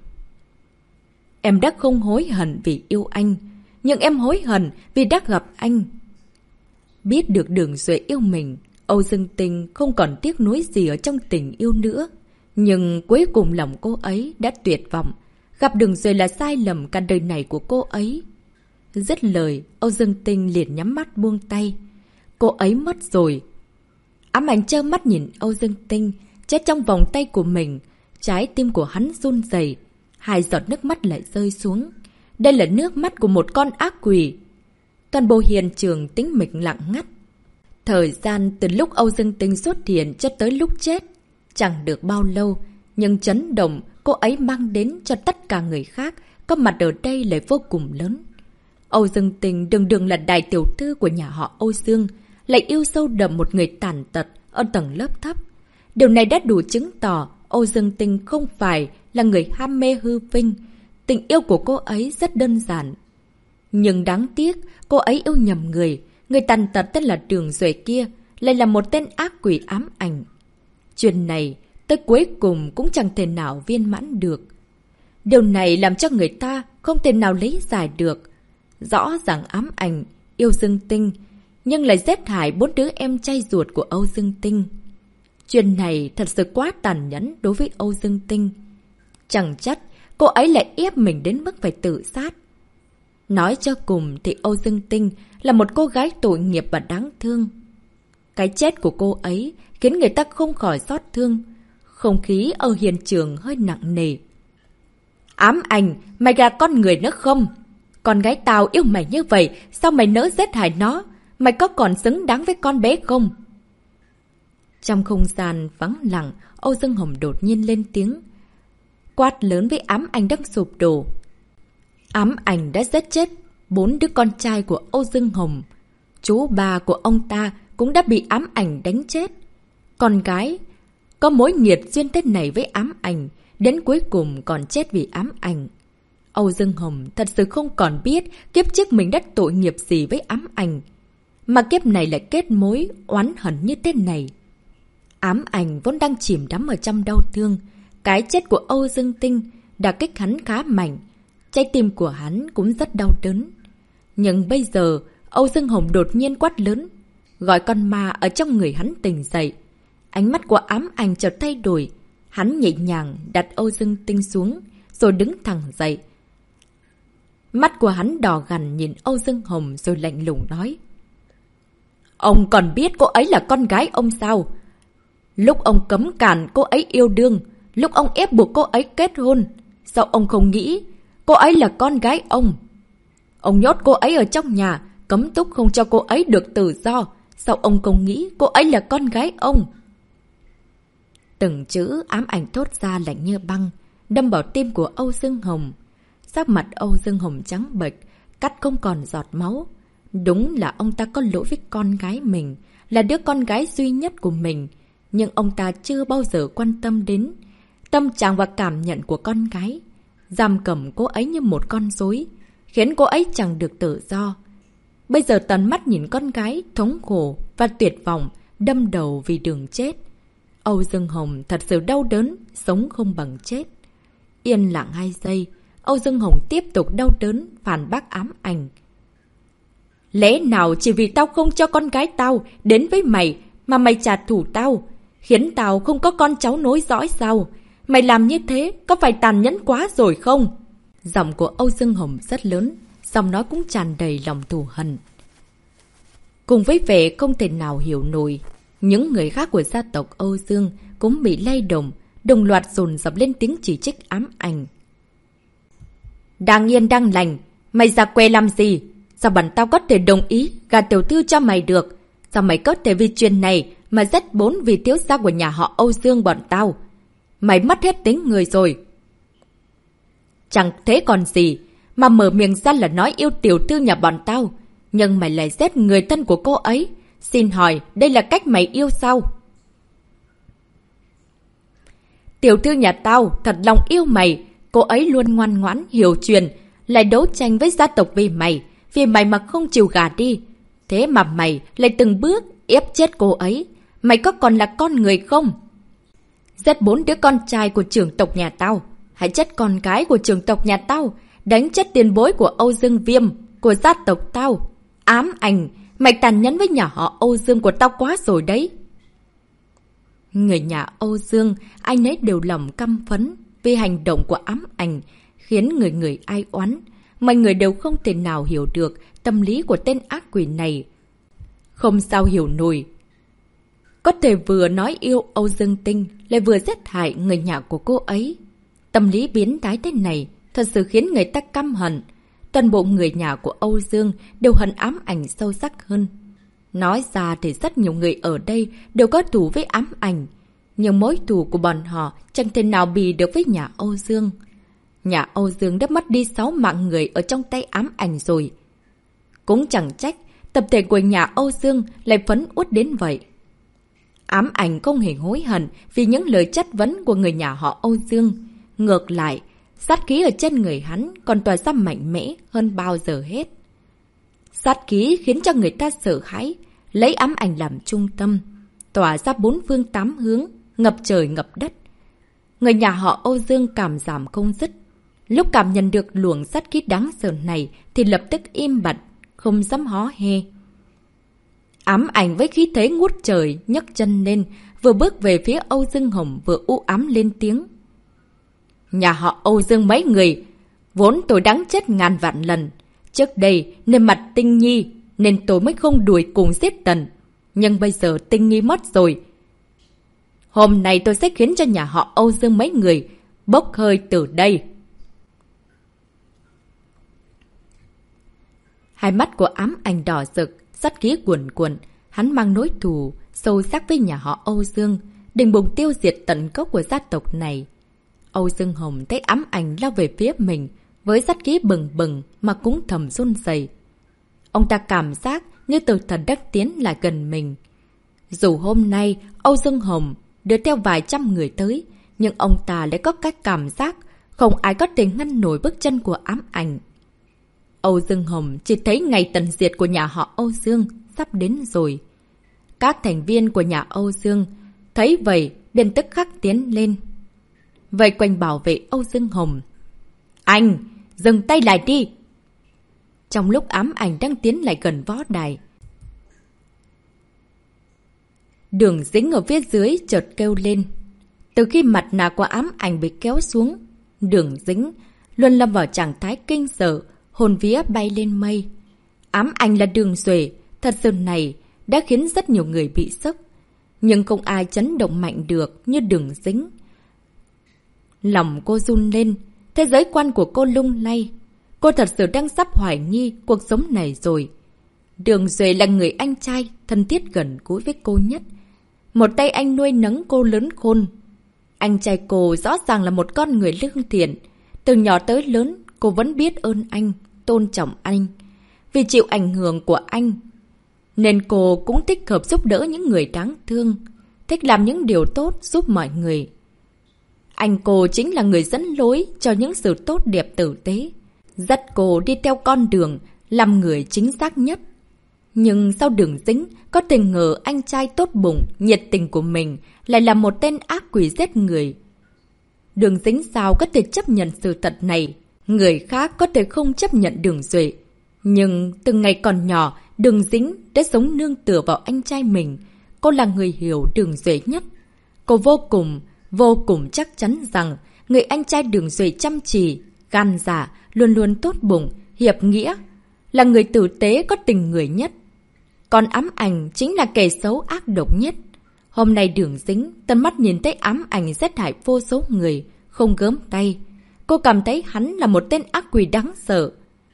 S1: Em đã không hối hận vì yêu anh, nhưng em hối hận vì đã gặp anh. Biết được Đường Duệ yêu mình, Âu Dương Tinh không còn tiếc nuối gì ở trong tình yêu nữa. Nhưng cuối cùng lòng cô ấy đã tuyệt vọng. Gặp Đường Duệ là sai lầm cả đời này của cô ấy. Dứt lời, Âu Dương Tinh liền nhắm mắt buông tay. Cô ấy mất rồi. Ám ảnh trơ mắt nhìn Âu Dương Tinh chết trong vòng tay của mình. Trái tim của hắn run rẩy, hai giọt nước mắt lại rơi xuống. Đây là nước mắt của một con ác quỷ. Toàn bộ hiện trường tĩnh mịch lặng ngắt. Thời gian từ lúc Âu Dương Tinh xuất hiện cho tới lúc chết chẳng được bao lâu, nhưng chấn động cô ấy mang đến cho tất cả người khác có mặt ở đây lại vô cùng lớn. Âu Dương Tinh đường đường là đại tiểu thư của nhà họ Âu Dương, lại yêu sâu đậm một người tàn tật ở tầng lớp thấp. Điều này đã đủ chứng tỏ Âu Dương Tinh không phải là người ham mê hư vinh. Tình yêu của cô ấy rất đơn giản. Nhưng đáng tiếc, cô ấy yêu nhầm người. Người tàn tật tên là Đường Duệ kia lại là một tên ác quỷ ám ảnh. Chuyện này tới cuối cùng cũng chẳng thể nào viên mãn được. Điều này làm cho người ta không thể nào lý giải được. Rõ ràng ám ảnh yêu Dương Tinh, nhưng lại giết hại bốn đứa em trai ruột của Âu Dương Tinh. Chuyện này thật sự quá tàn nhẫn đối với Âu Dương Tinh. Chẳng trách cô ấy lại ép mình đến mức phải tự sát. Nói cho cùng thì Âu Dương Tinh là một cô gái tội nghiệp và đáng thương. Cái chết của cô ấy khiến người ta không khỏi xót thương, Không khí ở hiện trường hơi nặng nề. Ám ảnh, mày là con người nữa không? Con gái tao yêu mày như vậy, sao mày nỡ giết hại nó? Mày có còn xứng đáng với con bé không? Trong không gian vắng lặng, Âu Dương Hồng đột nhiên lên tiếng. Quát lớn với ám ảnh đang sụp đổ. Ám ảnh đã giết chết bốn đứa con trai của Âu Dương Hồng. Chú bà của ông ta cũng đã bị ám ảnh đánh chết. Con gái có mối nghiệt duyên thế này với ám ảnh, đến cuối cùng còn chết vì ám ảnh. Âu Dương Hồng thật sự không còn biết kiếp trước mình đã tội nghiệp gì với ám ảnh, mà kiếp này lại kết mối oán hận như thế này. Ám ảnh vốn đang chìm đắm ở trong đau thương. Cái chết của Âu Dương Tinh đã kích hắn khá mạnh. Trái tim của hắn cũng rất đau đớn. Nhưng bây giờ Âu Dương Hồng đột nhiên quát lớn, gọi con ma ở trong người hắn tỉnh dậy. Ánh mắt của ám ảnh chợt thay đổi. Hắn nhẹ nhàng đặt Âu Dương Tinh xuống, rồi đứng thẳng dậy. Mắt của hắn đỏ gằn nhìn Âu Dương Hồng rồi lạnh lùng nói. Ông còn biết cô ấy là con gái ông sao? Lúc ông cấm cản cô ấy yêu đương, lúc ông ép buộc cô ấy kết hôn, sao ông không nghĩ cô ấy là con gái ông? Ông nhốt cô ấy ở trong nhà, cấm túc không cho cô ấy được tự do, sao ông không nghĩ cô ấy là con gái ông? Từng chữ ám ảnh thốt ra lạnh như băng, đâm vào tim của Âu Dương Hồng. Sắc mặt Âu Dương Hồng trắng bệch, cắt không còn giọt máu. Đúng là ông ta có lỗi với con gái mình, là đứa con gái duy nhất của mình. Nhưng ông ta chưa bao giờ quan tâm đến tâm trạng và cảm nhận của con gái. Giam cầm cô ấy như một con rối, khiến cô ấy chẳng được tự do. Bây giờ tận mắt nhìn con gái thống khổ và tuyệt vọng, đâm đầu vì đường chết. Âu Dương Hồng thật sự đau đớn, sống không bằng chết. Yên lặng hai giây, Âu Dương Hồng tiếp tục đau đớn, phản bác ám ảnh. Lẽ nào chỉ vì tao không cho con gái tao đến với mày mà mày trả thù tao, khiến tao không có con cháu nối dõi sao? Mày làm như thế có phải tàn nhẫn quá rồi không? Giọng của Âu Dương Hồng rất lớn, giọng nói cũng tràn đầy lòng thù hận. Cùng với vẻ không thể nào hiểu nổi, những người khác của gia tộc Âu Dương cũng bị lay động, đồng loạt dồn dập lên tiếng chỉ trích ám ảnh. Đang yên đang lành, mày ra quê làm gì? Sao bọn tao có thể đồng ý gả tiểu thư cho mày được? Sao mày có thể vì chuyện này mà giết bốn vị thiếu gia của nhà họ Âu Dương bọn tao? Mày mất hết tính người rồi. Chẳng thế còn gì, mà mở miệng ra là nói yêu tiểu thư nhà bọn tao. Nhưng mày lại giết người thân của cô ấy. Xin hỏi, đây là cách mày yêu sao? Tiểu thư nhà tao thật lòng yêu mày. Cô ấy luôn ngoan ngoãn, hiểu chuyện, lại đấu tranh với gia tộc vì mày. Vì mày mà không chịu gả đi. Thế mà mày lại từng bước ép chết cô ấy. Mày có còn là con người không? Giết bốn đứa con trai của trưởng tộc nhà tao. Hãy chết con gái của trưởng tộc nhà tao. Đánh chết tiền bối của Âu Dương Viêm, của gia tộc tao. Ám ảnh, mày tàn nhẫn với nhà họ Âu Dương của tao quá rồi đấy. Người nhà Âu Dương, ai nấy đều lòng căm phẫn vì hành động của ám ảnh, khiến người người ai oán. Mọi người đều không thể nào hiểu được tâm lý của tên ác quỷ này. Không sao hiểu nổi. Có thể vừa nói yêu Âu Dương Tinh, lại vừa giết hại người nhà của cô ấy. Tâm lý biến thái thế này thật sự khiến người ta căm hận. Toàn bộ người nhà của Âu Dương đều hận ám ảnh sâu sắc hơn. Nói ra thì rất nhiều người ở đây đều có thù với ám ảnh. Nhưng mối thù của bọn họ chẳng thể nào bì được với nhà Âu Dương. Nhà Âu Dương đã mất đi sáu mạng người ở trong tay ám ảnh rồi. Cũng chẳng trách tập thể của nhà Âu Dương lại phấn uất đến vậy. Ám ảnh không hề hối hận vì những lời chất vấn của người nhà họ Âu Dương. Ngược lại, sát khí ở trên người hắn còn tỏa ra mạnh mẽ hơn bao giờ hết. Sát khí khiến cho người ta sợ hãi, lấy ám ảnh làm trung tâm, tỏa ra bốn phương tám hướng, ngập trời ngập đất. Người nhà họ Âu Dương cảm giảm không dứt. Lúc cảm nhận được luồng sát khí đáng sợ này thì lập tức im bặt, không dám hó he. Ám ảnh với khí thế ngút trời nhấc chân lên, vừa bước về phía Âu Dương Hồng vừa u ám lên tiếng. Nhà họ Âu Dương mấy người, vốn tôi đáng chết ngàn vạn lần. Trước đây, nên mặt Tinh Nhi, nên tôi mới không đuổi cùng giết Tần. Nhưng bây giờ Tinh Nhi mất rồi. Hôm nay tôi sẽ khiến cho nhà họ Âu Dương mấy người bốc hơi từ đây. Hai mắt của ám ảnh đỏ rực, sát khí cuồn cuộn. Hắn mang nỗi thù sâu sắc với nhà họ Âu Dương, định bùng tiêu diệt tận gốc của gia tộc này. Âu Dương Hồng thấy ám ảnh lao về phía mình, với sát khí bừng bừng mà cũng thầm run rẩy. Ông ta cảm giác như từ thần đắc tiến lại gần mình. Dù hôm nay Âu Dương Hồng đưa theo vài trăm người tới, nhưng ông ta lại có cái cảm giác không ai có thể ngăn nổi bước chân của ám ảnh. Âu Dương Hồng chỉ thấy ngày tận diệt của nhà họ Âu Dương sắp đến rồi. Các thành viên của nhà Âu Dương thấy vậy liền tức khắc tiến lên, vây quanh bảo vệ Âu Dương Hồng. Anh, dừng tay lại đi! Trong lúc ám ảnh đang tiến lại gần võ đài, Đường Dĩnh ở phía dưới chợt kêu lên. Từ khi mặt nạ của ám ảnh bị kéo xuống, Đường Dĩnh luôn lâm vào trạng thái kinh sợ, hồn vía bay lên mây. Ám ảnh là Đường Duệ, thật sự này đã khiến rất nhiều người bị sốc, nhưng không ai chấn động mạnh được như Đường Dĩnh. Lòng cô run lên, thế giới quan của cô lung lay. Cô thật sự đang sắp hoài nghi cuộc sống này rồi. Đường Duệ là người anh trai thân thiết gần gũi với cô nhất. Một tay anh nuôi nấng cô lớn khôn. Anh trai cô rõ ràng là một con người lương thiện. Từ nhỏ tới lớn, cô vẫn biết ơn anh, tôn trọng anh. Vì chịu ảnh hưởng của anh, nên cô cũng thích hợp giúp đỡ những người đáng thương, thích làm những điều tốt giúp mọi người. Anh cô chính là người dẫn lối cho những sự tốt đẹp tử tế, dắt cô đi theo con đường làm người chính xác nhất. Nhưng sao Đường Dĩnh có thể ngờ anh trai tốt bụng, nhiệt tình của mình lại là một tên ác quỷ giết người? Đường Dĩnh sao có thể chấp nhận sự thật này? Người khác có thể không chấp nhận Đường Duệ. Nhưng từ ngày còn nhỏ, Đường Dĩnh đã sống nương tựa vào anh trai mình. Cô là người hiểu Đường Duệ nhất. Cô vô cùng, vô cùng chắc chắn rằng người anh trai Đường Duệ chăm chỉ, gan dạ, luôn luôn tốt bụng, hiệp nghĩa, là người tử tế có tình người nhất. Còn ám ảnh chính là kẻ xấu ác độc nhất. Hôm nay Đường Dĩnh tận mắt nhìn thấy ám ảnh giết hại vô số người, không gớm tay. Cô cảm thấy hắn là một tên ác quỷ đáng sợ.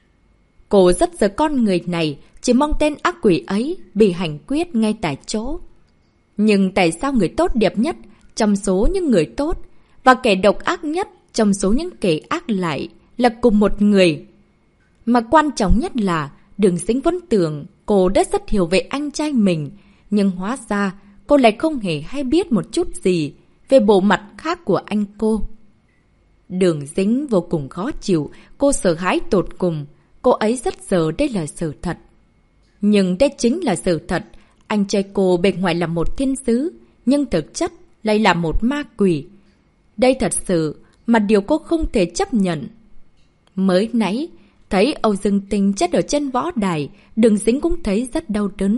S1: Cô rất sợ con người này, chỉ mong tên ác quỷ ấy bị hành quyết ngay tại chỗ. Nhưng tại sao người tốt đẹp nhất trong số những người tốt và kẻ độc ác nhất trong số những kẻ ác lại là cùng một người? Mà quan trọng nhất là Đường Dĩnh vẫn tưởng cô đã rất hiểu về anh trai mình, nhưng hóa ra cô lại không hề hay biết một chút gì về bộ mặt khác của anh cô. Đường Dĩnh vô cùng khó chịu, cô sợ hãi tột cùng. Cô ấy rất sợ đây là sự thật. Nhưng đây chính là sự thật. Anh trai cô bề ngoài là một thiên sứ, nhưng thực chất lại là một ma quỷ. Đây thật sự mà điều cô không thể chấp nhận. Mới nãy, thấy Âu Dương Tinh chết ở trên võ đài, Đường Dĩnh cũng thấy rất đau đớn.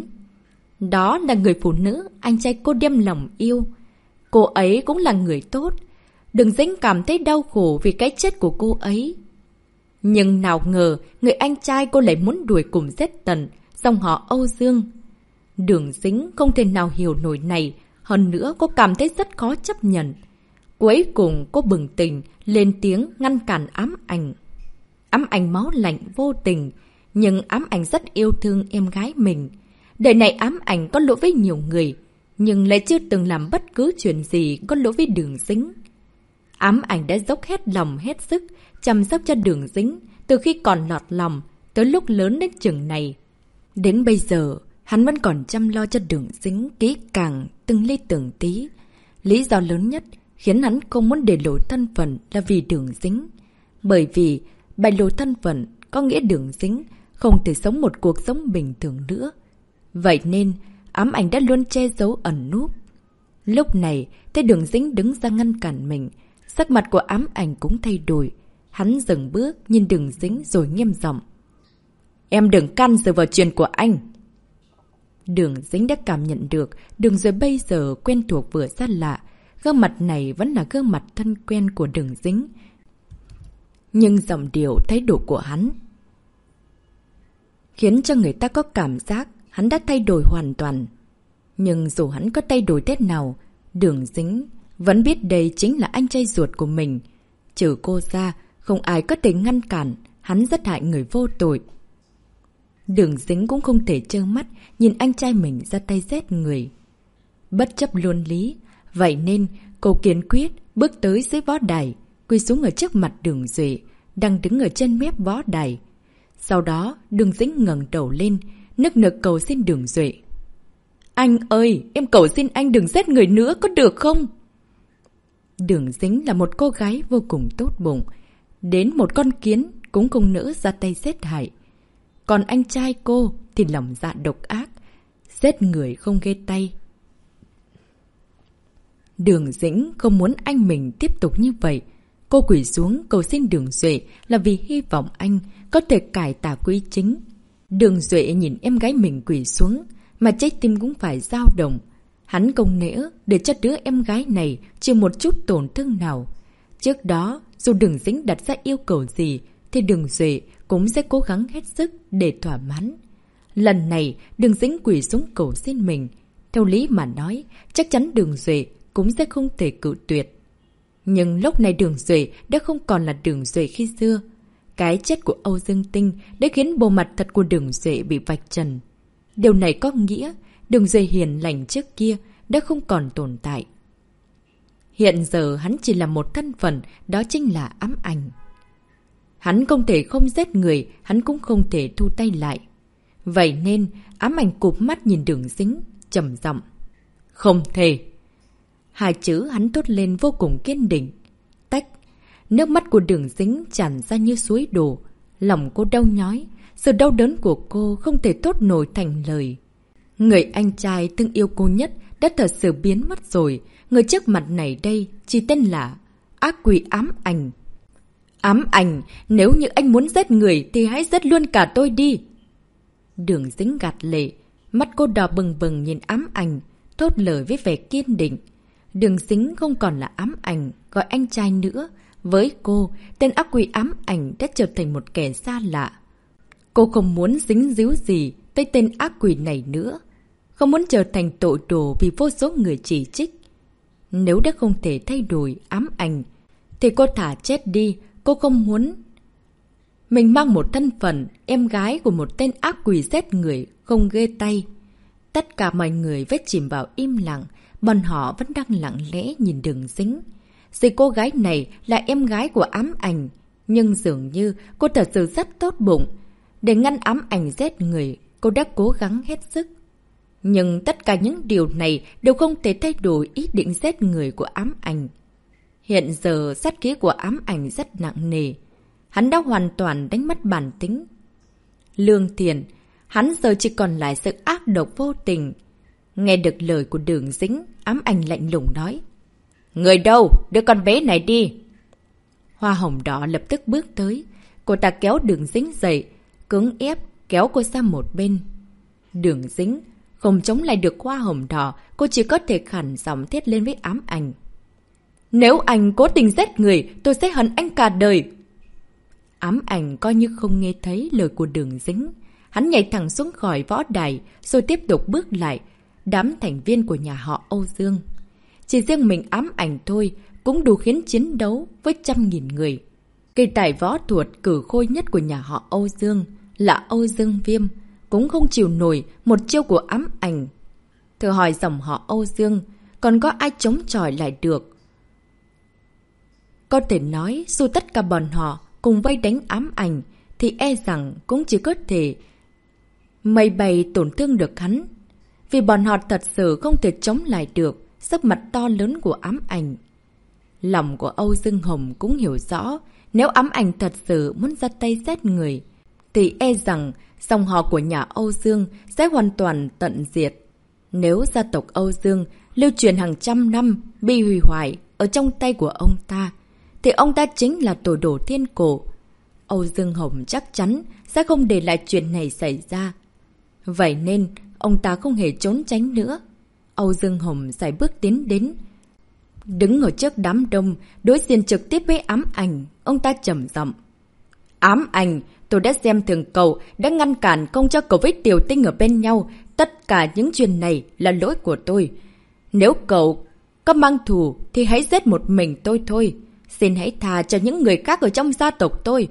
S1: Đó là người phụ nữ anh trai cô đem lòng yêu. Cô ấy cũng là người tốt. Đường Dĩnh cảm thấy đau khổ vì cái chết của cô ấy. Nhưng nào ngờ, người anh trai cô lại muốn đuổi cùng giết tận dòng họ Âu Dương. Đường Dĩnh không thể nào hiểu nổi này. Hơn nữa cô cảm thấy rất khó chấp nhận. Cuối cùng cô bừng tỉnh, lên tiếng ngăn cản ám ảnh. Ám ảnh máu lạnh vô tình, nhưng ám ảnh rất yêu thương em gái mình. Đời này ám ảnh có lỗi với nhiều người, nhưng lại chưa từng làm bất cứ chuyện gì có lỗi với Đường Dĩnh. Ám ảnh đã dốc hết lòng hết sức chăm sóc cho Đường Dĩnh từ khi còn lọt lòng tới lúc lớn đến chừng này. Đến bây giờ, hắn vẫn còn chăm lo cho Đường Dĩnh kỹ càng từng ly từng tí. Lý do lớn nhất khiến hắn không muốn để lộ thân phận là vì Đường Dĩnh. Bởi vì bại lộ thân phận có nghĩa Đường Dĩnh không thể sống một cuộc sống bình thường nữa. Vậy nên ám ảnh đã luôn che giấu ẩn núp. Lúc này thấy Đường Dĩnh đứng ra ngăn cản mình, sắc mặt của ám ảnh cũng thay đổi. Hắn dừng bước nhìn Đường Dĩnh rồi nghiêm giọng: Em đừng can dự vào chuyện của anh. Đường Dĩnh đã cảm nhận được Đường Duệ bây giờ quen thuộc vừa xa lạ. Gương mặt này vẫn là gương mặt thân quen của Đường Dĩnh, nhưng giọng điệu thái độ của hắn khiến cho người ta có cảm giác hắn đã thay đổi hoàn toàn. Nhưng dù hắn có thay đổi thế nào, Đường Dính vẫn biết đây chính là anh trai ruột của mình. Trừ cô ra, không ai có thể ngăn cản, hắn rất hại người vô tội. Đường Dính cũng không thể trơ mắt nhìn anh trai mình ra tay giết người. Bất chấp luân lý, vậy nên cô kiên quyết bước tới dưới võ đài, quỳ xuống ở trước mặt Đường Duệ, đang đứng ở trên mép võ đài. Sau đó, Đường Dính ngẩng đầu lên, nức nở cầu xin Đường Duệ. Anh ơi, em cầu xin anh đừng giết người nữa, có được không? Đường Dính là một cô gái vô cùng tốt bụng. Đến một con kiến cũng không nỡ ra tay giết hại. Còn anh trai cô thì lòng dạ độc ác, giết người không ghê tay. Đường Dính không muốn anh mình tiếp tục như vậy. Cô quỳ xuống cầu xin Đường Duệ là vì hy vọng anh có thể cải tà quy chính. Đường Duệ nhìn em gái mình quỳ xuống, mà trái tim cũng phải dao động. Hắn không nỡ để cho đứa em gái này chịu một chút tổn thương nào. Trước đó, dù Đường Dính đặt ra yêu cầu gì, thì Đường Duệ cũng sẽ cố gắng hết sức để thỏa mãn. Lần này, Đường Dính quỳ xuống cầu xin mình. Theo lý mà nói, chắc chắn Đường Duệ cũng sẽ không thể cự tuyệt. Nhưng lúc này Đường Duệ đã không còn là Đường Duệ khi xưa. Cái chết của Âu Dương Tinh đã khiến bộ mặt thật của Đường Duệ bị vạch trần. Điều này có nghĩa Đường Duệ hiền lành trước kia đã không còn tồn tại. Hiện giờ hắn chỉ là một thân phận, đó chính là ám ảnh. Hắn không thể không giết người, hắn cũng không thể thu tay lại. Vậy nên ám ảnh cụp mắt nhìn Đường Dính, trầm giọng. Không thể. Hai chữ hắn thốt lên vô cùng kiên định. Tách. Nước mắt của Đường Dính tràn ra như suối đổ. Lòng cô đau nhói. Sự đau đớn của cô không thể thốt nổi thành lời. Người anh trai thương yêu cô nhất đã thật sự biến mất rồi. Người trước mặt này đây chỉ tên là ác quỷ ám ảnh. Ám ảnh, nếu như anh muốn giết người thì hãy giết luôn cả tôi đi. Đường Dính gạt lệ, mắt cô đỏ bừng bừng nhìn ám ảnh, thốt lời với vẻ kiên định. Đường Dính không còn là ám ảnh, gọi anh trai nữa. Với cô, tên ác quỷ ám ảnh đã trở thành một kẻ xa lạ. Cô không muốn dính díu gì tới tên ác quỷ này nữa. Không muốn trở thành tội đồ vì vô số người chỉ trích. Nếu đã không thể thay đổi ám ảnh, thì cô thả chết đi. Cô không muốn mình mang một thân phận em gái của một tên ác quỷ giết người không ghê tay. Tất cả mọi người vết chìm vào im lặng. Bọn họ vẫn đang lặng lẽ nhìn Đường Dính. Vì cô gái này là em gái của ám ảnh. Nhưng dường như cô thật sự rất tốt bụng. Để ngăn ám ảnh giết người, cô đã cố gắng hết sức. Nhưng tất cả những điều này đều không thể thay đổi ý định giết người của ám ảnh. Hiện giờ sát khí của ám ảnh rất nặng nề. Hắn đã hoàn toàn đánh mất bản tính. Lương thiện, hắn giờ chỉ còn lại sự ác độc vô tình. Nghe được lời của Đường Dính, ám ảnh lạnh lùng nói. Người đâu? Đưa con bé này đi. Hoa hồng đỏ lập tức bước tới. Cô ta kéo Đường Dính dậy, cưỡng ép kéo cô sang một bên. Đường Dính không chống lại được hoa hồng đỏ, cô chỉ có thể khản giọng thét lên với ám ảnh. Nếu anh cố tình giết người, tôi sẽ hận anh cả đời. Ám ảnh coi như không nghe thấy lời của Đường Dính. Hắn nhảy thẳng xuống khỏi võ đài, rồi tiếp tục bước lại. Đám thành viên của nhà họ Âu Dương. Chỉ riêng mình ám ảnh thôi, cũng đủ khiến chiến đấu với trăm nghìn người. Cây tài võ thuật cử khôi nhất của nhà họ Âu Dương là Âu Dương Viêm, cũng không chịu nổi một chiêu của ám ảnh. Thử hỏi dòng họ Âu Dương, còn có ai chống chọi lại được? Có thể nói, dù tất cả bọn họ cùng vây đánh ám ảnh, thì e rằng cũng chỉ có thể mây bay tổn thương được hắn. Vì bọn họ thật sự không thể chống lại được sức mạnh to lớn của ám ảnh. Lòng của Âu Dương Hồng cũng hiểu rõ, nếu ám ảnh thật sự muốn ra tay giết người, thì e rằng dòng họ của nhà Âu Dương sẽ hoàn toàn tận diệt. Nếu gia tộc Âu Dương lưu truyền hàng trăm năm bị hủy hoại ở trong tay của ông ta, thì ông ta chính là tội đồ thiên cổ. Âu Dương Hồng chắc chắn sẽ không để lại chuyện này xảy ra. Vậy nên, ông ta không hề trốn tránh nữa. Âu Dương Hồng sải bước tiến đến. Đứng ở trước đám đông, đối diện trực tiếp với ám ảnh, ông ta trầm giọng. Ám ảnh, tôi đã xem thường cậu, đã ngăn cản không cho cậu với Tiểu Tinh ở bên nhau. Tất cả những chuyện này là lỗi của tôi. Nếu cậu Có mang thù thì hãy giết một mình tôi thôi. Xin hãy tha cho những người khác ở trong gia tộc tôi.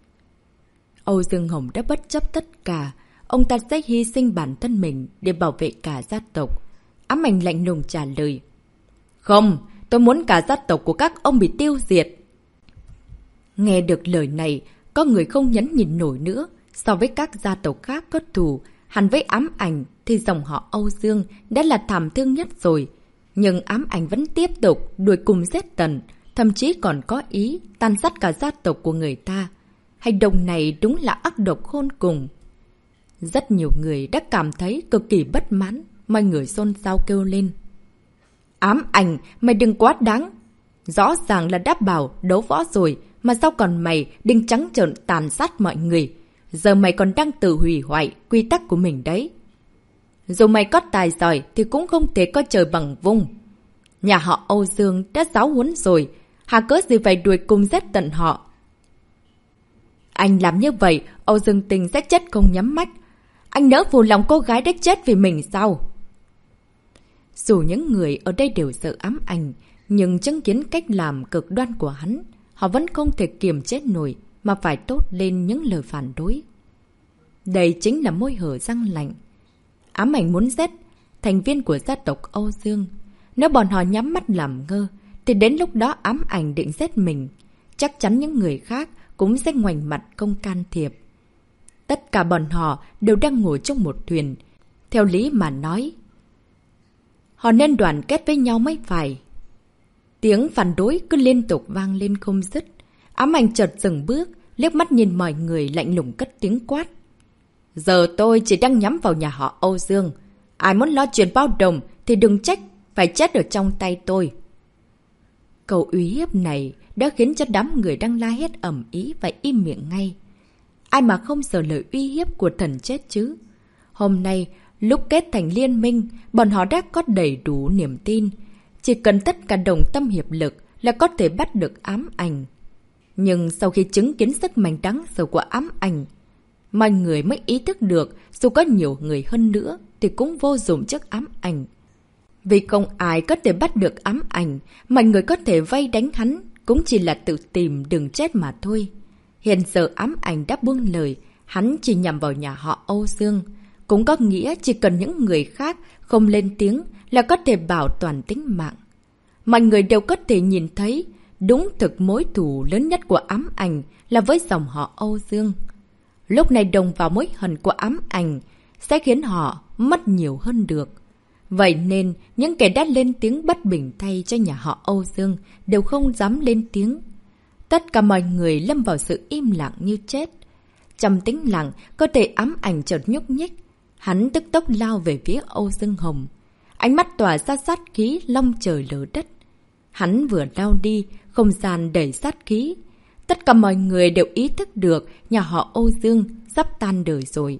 S1: Âu Dương Hồng đã bất chấp tất cả. Ông ta sẽ hy sinh bản thân mình để bảo vệ cả gia tộc. Ám ảnh lạnh lùng trả lời. Không, tôi muốn cả gia tộc của các ông bị tiêu diệt. Nghe được lời này, có người không nhẫn nhìn nổi nữa. So với các gia tộc khác có thù, hẳn với ám ảnh thì dòng họ Âu Dương đã là thảm thương nhất rồi. Nhưng ám ảnh vẫn tiếp tục đuổi cùng giết tần, thậm chí còn có ý tàn sát cả gia tộc của người ta. Hành động này đúng là ác độc khôn cùng. Rất nhiều người đã cảm thấy cực kỳ bất mãn, mọi người xôn xao kêu lên. Ám ảnh, mày đừng quá đáng. Rõ ràng là đã bảo đấu võ rồi, mà sao còn mày định trắng trợn tàn sát mọi người. Giờ mày còn đang tự hủy hoại quy tắc của mình đấy. Dù mày có tài giỏi thì cũng không thể coi trời bằng vung. Nhà họ Âu Dương đã giáo huấn rồi, hà cớ gì phải đuổi cùng giết tận họ. Anh làm như vậy, Âu Dương Tình sẽ chết không nhắm mắt. Anh nỡ phụ lòng cô gái đã chết vì mình sao? Dù những người ở đây đều sợ ám ảnh, nhưng chứng kiến cách làm cực đoan của hắn, họ vẫn không thể kiềm chế nổi mà phải tốt lên những lời phản đối. Đây chính là môi hở răng lạnh. Ám ảnh muốn giết thành viên của gia tộc Âu Dương. Nếu bọn họ nhắm mắt làm ngơ, thì đến lúc đó ám ảnh định giết mình. Chắc chắn những người khác cũng sẽ ngoảnh mặt không can thiệp. Tất cả bọn họ đều đang ngồi trong một thuyền. Theo lý mà nói, họ nên đoàn kết với nhau mới phải. Tiếng phản đối cứ liên tục vang lên không dứt. Ám ảnh chợt dừng bước, liếc mắt nhìn mọi người lạnh lùng cất tiếng quát. Giờ tôi chỉ đang nhắm vào nhà họ Âu Dương. Ai muốn lo chuyện bao đồng thì đừng trách phải chết ở trong tay tôi. Câu uy hiếp này đã khiến cho đám người đang la hét ầm ĩ và im miệng ngay. Ai mà không sợ lời uy hiếp của thần chết chứ? Hôm nay, lúc kết thành liên minh, bọn họ đã có đầy đủ niềm tin. Chỉ cần tất cả đồng tâm hiệp lực là có thể bắt được ám ảnh. Nhưng sau khi chứng kiến sức mạnh đáng sợ của ám ảnh, mọi người mới ý thức được dù có nhiều người hơn nữa thì cũng vô dụng trước ám ảnh. Vì không ai có thể bắt được ám ảnh, mọi người có thể vây đánh hắn cũng chỉ là tự tìm đường chết mà thôi. Hiện giờ ám ảnh đã buông lời, hắn chỉ nhằm vào nhà họ Âu Dương. Cũng có nghĩa chỉ cần những người khác không lên tiếng là có thể bảo toàn tính mạng. Mọi người đều có thể nhìn thấy đúng thực mối thù lớn nhất của ám ảnh là với dòng họ Âu Dương. Lúc này đồng vào mối hận của ám ảnh sẽ khiến họ mất nhiều hơn được. Vậy nên những kẻ đã lên tiếng bất bình thay cho nhà họ Âu Dương đều không dám lên tiếng. Tất cả mọi người lâm vào sự im lặng như chết. Trong tĩnh lặng, cơ thể ám ảnh chợt nhúc nhích. Hắn tức tốc lao về phía Âu Dương Hồng. Ánh mắt tỏa ra sát khí long trời lở đất. Hắn vừa lao đi, không gian đầy sát khí. Tất cả mọi người đều ý thức được nhà họ Âu Dương sắp tan đời rồi.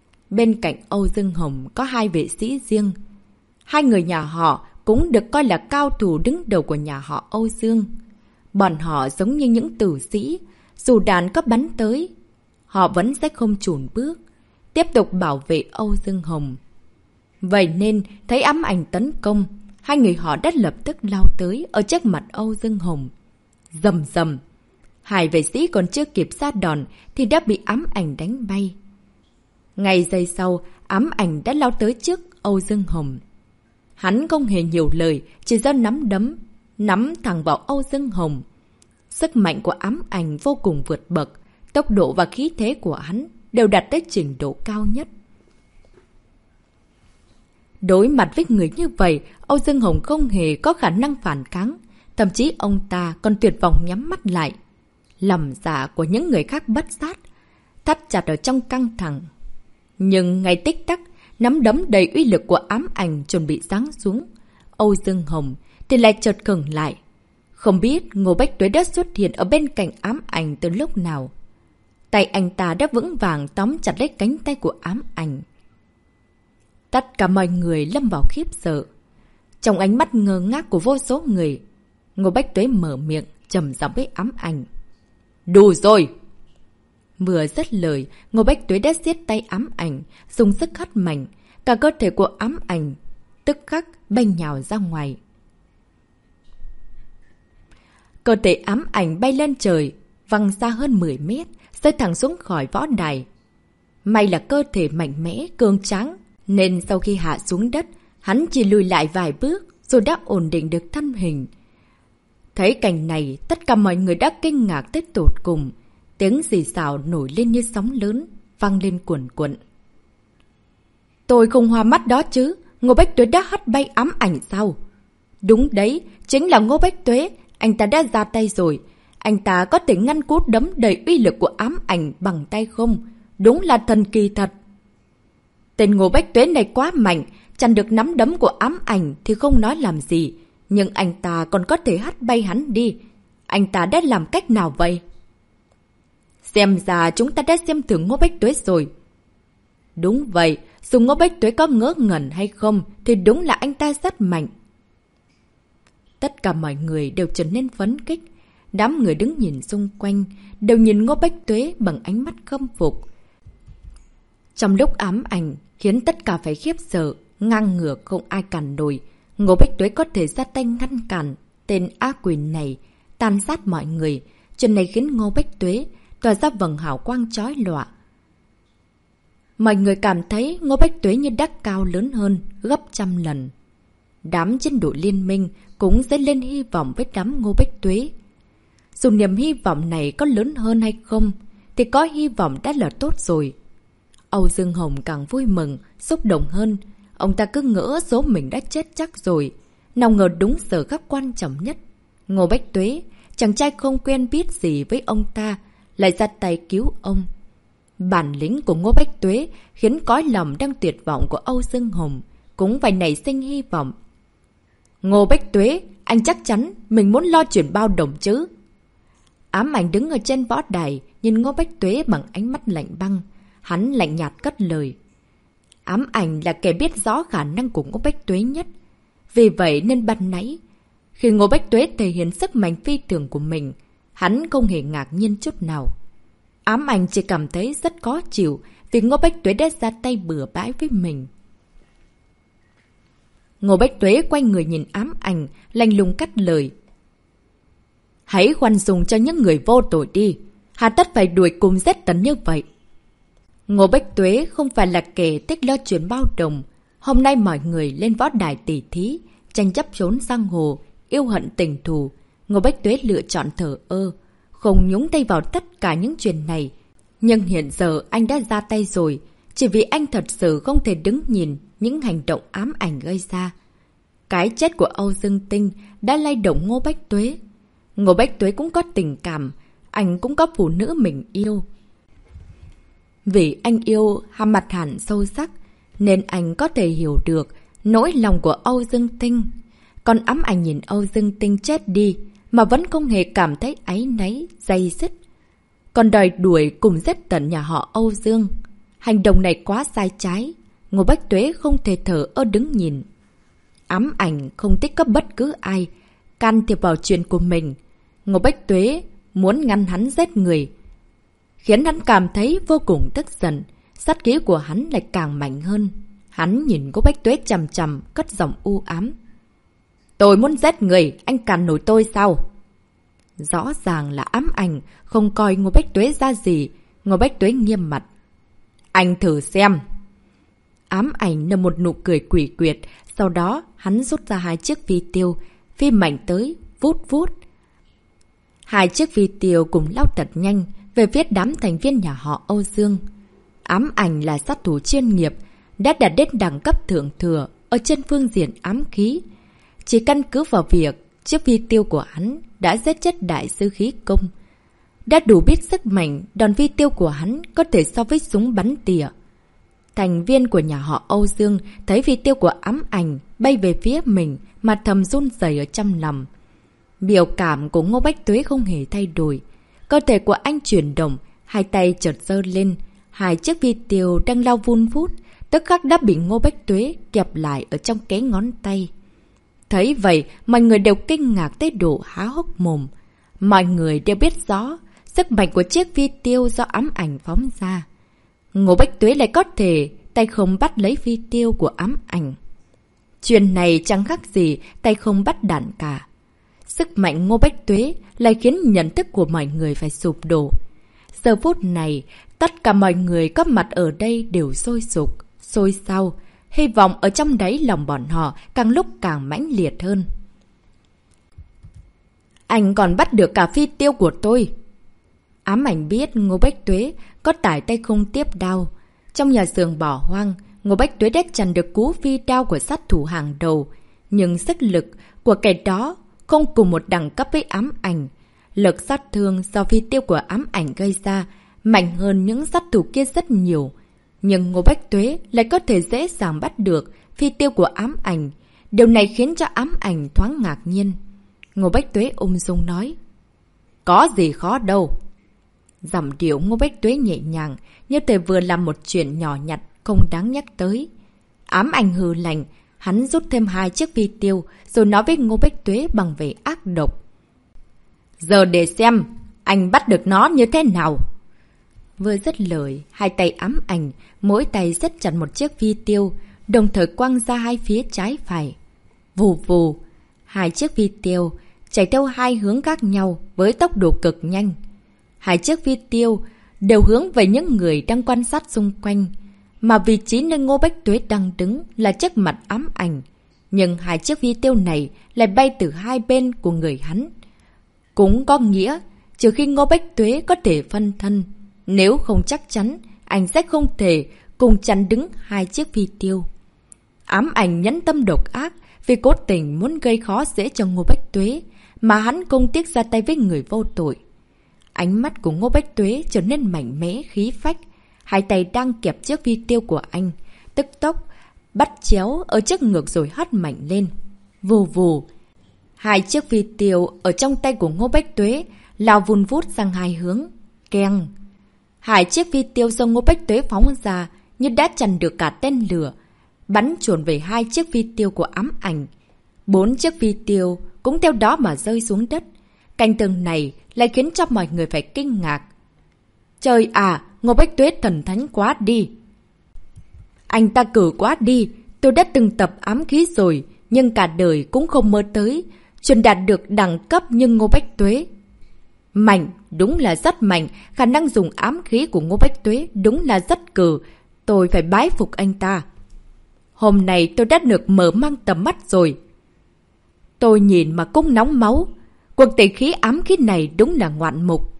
S1: Bên cạnh Âu Dương Hồng có hai vệ sĩ riêng. Hai người nhà họ cũng được coi là cao thủ đứng đầu của nhà họ Âu Dương. Bọn họ giống như những tử sĩ, dù đạn có bắn tới, họ vẫn sẽ không chùn bước, tiếp tục bảo vệ Âu Dương Hồng. Vậy nên, thấy ám ảnh tấn công, hai người họ đã lập tức lao tới ở trước mặt Âu Dương Hồng. Rầm rầm, hai vệ sĩ còn chưa kịp ra đòn thì đã bị ám ảnh đánh bay. Ngay giây sau, ám ảnh đã lao tới trước Âu Dương Hồng. Hắn không hề nhiều lời, chỉ giơ nắm đấm, nắm thẳng vào Âu Dương Hồng. Sức mạnh của ám ảnh vô cùng vượt bậc, tốc độ và khí thế của hắn đều đạt tới trình độ cao nhất. Đối mặt với người như vậy, Âu Dương Hồng không hề có khả năng phản kháng, thậm chí ông ta còn tuyệt vọng nhắm mắt lại. Lòng dạ của những người khác bất sát, thắt chặt ở trong căng thẳng. Nhưng ngay tích tắc, nắm đấm đầy uy lực của ám ảnh chuẩn bị giáng xuống. Âu Dương Hồng thì lại chợt khựng lại. Không biết Ngô Bách Tuế đã xuất hiện ở bên cạnh ám ảnh từ lúc nào. Tay anh ta đã vững vàng tóm chặt lấy cánh tay của ám ảnh. Tất cả mọi người lâm vào khiếp sợ. Trong ánh mắt ngơ ngác của vô số người, Ngô Bách Tuế mở miệng trầm giọng với ám ảnh. Đủ rồi! Vừa dứt lời, Ngô Bách Tuế đã siết tay ám ảnh, dùng sức hất mạnh. Cả cơ thể của ám ảnh tức khắc bay nhào ra ngoài. Cơ thể ám ảnh bay lên trời, văng xa hơn mười mét, rơi thẳng xuống khỏi võ đài. May là cơ thể mạnh mẽ, cường tráng, nên sau khi hạ xuống đất, hắn chỉ lùi lại vài bước rồi đã ổn định được thân hình. Thấy cảnh này, tất cả mọi người đã kinh ngạc tới tột cùng. Tiếng rì rào nổi lên như sóng lớn, vang lên cuồn cuộn. Tôi không hoa mắt đó chứ, Ngô Bách Tuế đã hất bay ám ảnh sao? Đúng đấy, chính là Ngô Bách Tuế, anh ta đã ra tay rồi. Anh ta có thể ngăn cú đấm đầy uy lực của ám ảnh bằng tay không? Đúng là thần kỳ thật. Tên Ngô Bách Tuế này quá mạnh, chặn được nắm đấm của ám ảnh thì không nói làm gì. Nhưng anh ta còn có thể hất bay hắn đi. Anh ta đã làm cách nào vậy? Xem ra chúng ta đã xem thử Ngô Bách Tuế rồi. Đúng vậy, dù Ngô Bách Tuế có ngớ ngẩn hay không thì đúng là anh ta rất mạnh. Tất cả mọi người đều trở nên phấn khích. Đám người đứng nhìn xung quanh đều nhìn Ngô Bách Tuế bằng ánh mắt khâm phục. Trong lúc ám ảnh khiến tất cả phải khiếp sợ, ngang ngược không ai cản nổi, Ngô Bách Tuế có thể ra tay ngăn cản tên ác quỷ này tàn sát mọi người. Chuyện này khiến Ngô Bách Tuế tỏa ra vầng hào quang chói lòa. Mọi người cảm thấy Ngô Bách Tuế như đắc cao lớn hơn gấp trăm lần. Đám chiến đội liên minh cũng dấy lên hy vọng với đám Ngô Bách Tuế. Dù niềm hy vọng này có lớn hơn hay không thì có hy vọng đã là tốt rồi. Âu Dương Hồng càng vui mừng, xúc động hơn. Ông ta cứ ngỡ số mình đã chết chắc rồi. Nào ngờ đúng giờ khắc quan trọng nhất, Ngô Bách Tuế, chàng trai không quen biết gì với ông ta, lại ra tay cứu ông. Bản lĩnh của Ngô Bách Tuế khiến cõi lòng đang tuyệt vọng của Âu Dương Hồng cũng phải nảy sinh hy vọng. Ngô Bách Tuế, anh chắc chắn mình muốn lo chuyện bao đồng chứ? Ám ảnh đứng ở trên võ đài, nhìn Ngô Bách Tuế bằng ánh mắt lạnh băng. Hắn lạnh nhạt cất lời. Ám ảnh là kẻ biết rõ khả năng của Ngô Bách Tuế nhất. Vì vậy nên ban nãy, khi Ngô Bách Tuế thể hiện sức mạnh phi thường của mình, hắn không hề ngạc nhiên chút nào. Ám ảnh chỉ cảm thấy rất khó chịu vì Ngô Bách Tuế đã ra tay bừa bãi với mình. Ngô Bách Tuế quay người nhìn ám ảnh, lạnh lùng cắt lời. Hãy khoan dung cho những người vô tội đi. Hà tất phải đuổi cùng giết tấn như vậy. Ngô Bách Tuế không phải là kẻ thích lo chuyện bao đồng. Hôm nay mọi người lên võ đài tỉ thí, tranh chấp trốn giang hồ, yêu hận tình thù. Ngô Bách Tuế lựa chọn thờ ơ, không nhúng tay vào tất cả những chuyện này. Nhưng hiện giờ anh đã ra tay rồi, chỉ vì anh thật sự không thể đứng nhìn những hành động ám ảnh gây ra. Cái chết của Âu Dương Tinh đã lay động Ngô Bách Tuế. Ngô Bách Tuế cũng có tình cảm, anh cũng có phụ nữ mình yêu. Vì anh yêu Hàm Mặt Hàn sâu sắc, nên anh có thể hiểu được nỗi lòng của Âu Dương Tinh. Còn ám ảnh nhìn Âu Dương Tinh chết đi mà vẫn không hề cảm thấy áy náy, day dứt. Còn đòi đuổi cùng giết tận nhà họ Âu Dương. Hành động này quá sai trái. Ngô Bách Tuế không thể thở ơ đứng nhìn. Ám ảnh không thích có bất cứ ai can thiệp vào chuyện của mình. Ngô Bách Tuế muốn ngăn hắn giết người, khiến hắn cảm thấy vô cùng tức giận. Sát khí của hắn lại càng mạnh hơn. Hắn nhìn Ngô Bách Tuế chằm chằm, cất giọng u ám. Tôi muốn giết người, anh cản nổi tôi sao? Rõ ràng là ám ảnh, không coi Ngô Bách Tuế ra gì. Ngô Bách Tuế nghiêm mặt. Anh thử xem. Ám ảnh nở một nụ cười quỷ quyệt. Sau đó hắn rút ra hai chiếc vi tiêu, phi mạnh tới, vút vút. Hai chiếc vi tiêu cùng lao thật nhanh về phía đám thành viên nhà họ Âu Dương. Ám ảnh là sát thủ chuyên nghiệp, đã đạt đến đẳng cấp thượng thừa ở trên phương diện ám khí. Chỉ căn cứ vào việc chiếc vi tiêu của hắn đã giết chết đại sư khí công, đã đủ biết sức mạnh đòn vi tiêu của hắn có thể so với súng bắn tỉa. Thành viên của nhà họ Âu Dương thấy vi tiêu của ám ảnh bay về phía mình mà thầm run rẩy ở trong lòng. Biểu cảm của Ngô Bách Tuế không hề thay đổi. Cơ thể của anh chuyển động, hai tay chợt giơ lên. Hai chiếc vi tiêu đang lao vun vút, tức khắc đã bị Ngô Bách Tuế kẹp lại ở trong cái ngón tay. Thấy vậy, mọi người đều kinh ngạc tới độ há hốc mồm. Mọi người đều biết rõ sức mạnh của chiếc vi tiêu do ám ảnh phóng ra. Ngô Bách Tuế lại có thể tay không bắt lấy vi tiêu của ám ảnh. Chuyện này chẳng khác gì tay không bắt đạn cả. Sức mạnh Ngô Bách Tuế lại khiến nhận thức của mọi người phải sụp đổ. Giờ phút này, tất cả mọi người có mặt ở đây đều sôi sục, sôi xao. Hy vọng ở trong đáy lòng bọn họ càng lúc càng mãnh liệt hơn. Anh còn bắt được cả phi tiêu của tôi. Ám ảnh biết Ngô Bách Tuế có tải tay không tiếp đao. Trong nhà xưởng bỏ hoang, Ngô Bách Tuế đã chặn được cú phi đao của sát thủ hàng đầu. Nhưng sức lực của kẻ đó không cùng một đẳng cấp với ám ảnh. Lực sát thương do phi tiêu của ám ảnh gây ra mạnh hơn những sát thủ kia rất nhiều. Nhưng Ngô Bách Tuế lại có thể dễ dàng bắt được phi tiêu của ám ảnh. Điều này khiến cho ám ảnh thoáng ngạc nhiên. Ngô Bách Tuế ung dung nói. Có gì khó đâu. Giọng điệu Ngô Bách Tuế nhẹ nhàng, như thể vừa làm một chuyện nhỏ nhặt, không đáng nhắc tới. Ám ảnh hừ lạnh, hắn rút thêm hai chiếc phi tiêu, rồi nói với Ngô Bách Tuế bằng vẻ ác độc. Giờ để xem, anh bắt được nó như thế nào. Vừa dứt lời, hai tay ám ảnh, mỗi tay rất chặt một chiếc phi tiêu, đồng thời quăng ra hai phía trái phải. Vù vù, hai chiếc phi tiêu chạy theo hai hướng khác nhau với tốc độ cực nhanh. Hai chiếc phi tiêu đều hướng về những người đang quan sát xung quanh, mà vị trí nơi Ngô Bách Tuế đang đứng là trước mặt ám ảnh. Nhưng hai chiếc phi tiêu này lại bay từ hai bên của người hắn. Cũng có nghĩa, trừ khi Ngô Bách Tuế có thể phân thân, nếu không chắc chắn, anh sẽ không thể cùng chắn đứng hai chiếc phi tiêu. Ám ảnh nhẫn tâm độc ác vì cố tình muốn gây khó dễ cho Ngô Bách Tuế, mà hắn không tiếc ra tay với người vô tội. Ánh mắt của Ngô Bách Tuế trở nên mạnh mẽ, khí phách. Hai tay đang kẹp chiếc phi tiêu của anh, tức tốc, bắt chéo ở trước ngực rồi hất mạnh lên. Vù vù. Hai chiếc phi tiêu ở trong tay của Ngô Bách Tuế lao vun vút sang hai hướng. Keng. Hai chiếc phi tiêu do Ngô Bách Tuế phóng ra như đã chặn được cả tên lửa, bắn chuồn về hai chiếc phi tiêu của ám ảnh. Bốn chiếc phi tiêu cũng theo đó mà rơi xuống đất. Cảnh tượng này lại khiến cho mọi người phải kinh ngạc. Trời à, Ngô Bách Tuế thần thánh quá đi. Anh ta cử quá đi, tôi đã từng tập ám khí rồi, nhưng cả đời cũng không mơ tới truyền đạt được đẳng cấp như Ngô Bách Tuế. Mạnh, đúng là rất mạnh, khả năng dùng ám khí của Ngô Bách Tuế đúng là rất cừ, tôi phải bái phục anh ta. Hôm nay tôi đã được mở mang tầm mắt rồi. Tôi nhìn mà cũng nóng máu, cuộc tỷ khí ám khí này đúng là ngoạn mục.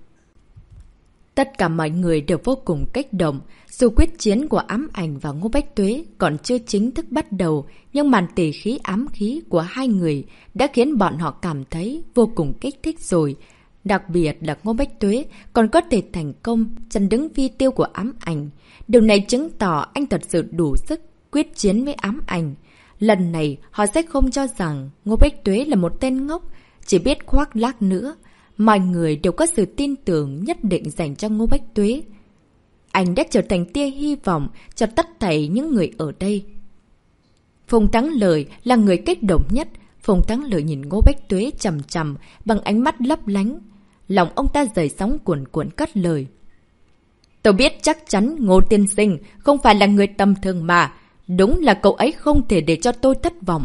S1: Tất cả mọi người đều vô cùng kích động, dù quyết chiến của ám ảnh và Ngô Bách Tuế còn chưa chính thức bắt đầu, nhưng màn tỷ khí ám khí của hai người đã khiến bọn họ cảm thấy vô cùng kích thích rồi. Đặc biệt là Ngô Bách Tuế còn có thể thành công chặn đứng phi tiêu của ám ảnh. Điều này chứng tỏ anh thật sự đủ sức quyết chiến với ám ảnh. Lần này họ sẽ không cho rằng Ngô Bách Tuế là một tên ngốc, chỉ biết khoác lác nữa. Mọi người đều có sự tin tưởng nhất định dành cho Ngô Bách Tuế. Anh đã trở thành tia hy vọng cho tất thảy những người ở đây. Phùng Thắng Lợi là người kích động nhất. Phùng Thắng Lợi nhìn Ngô Bách Tuế chằm chằm bằng ánh mắt lấp lánh. Lòng ông ta dậy sóng cuồn cuộn cất lời. Tôi biết chắc chắn Ngô tiên sinh không phải là người tầm thường mà. Đúng là cậu ấy không thể để cho tôi thất vọng.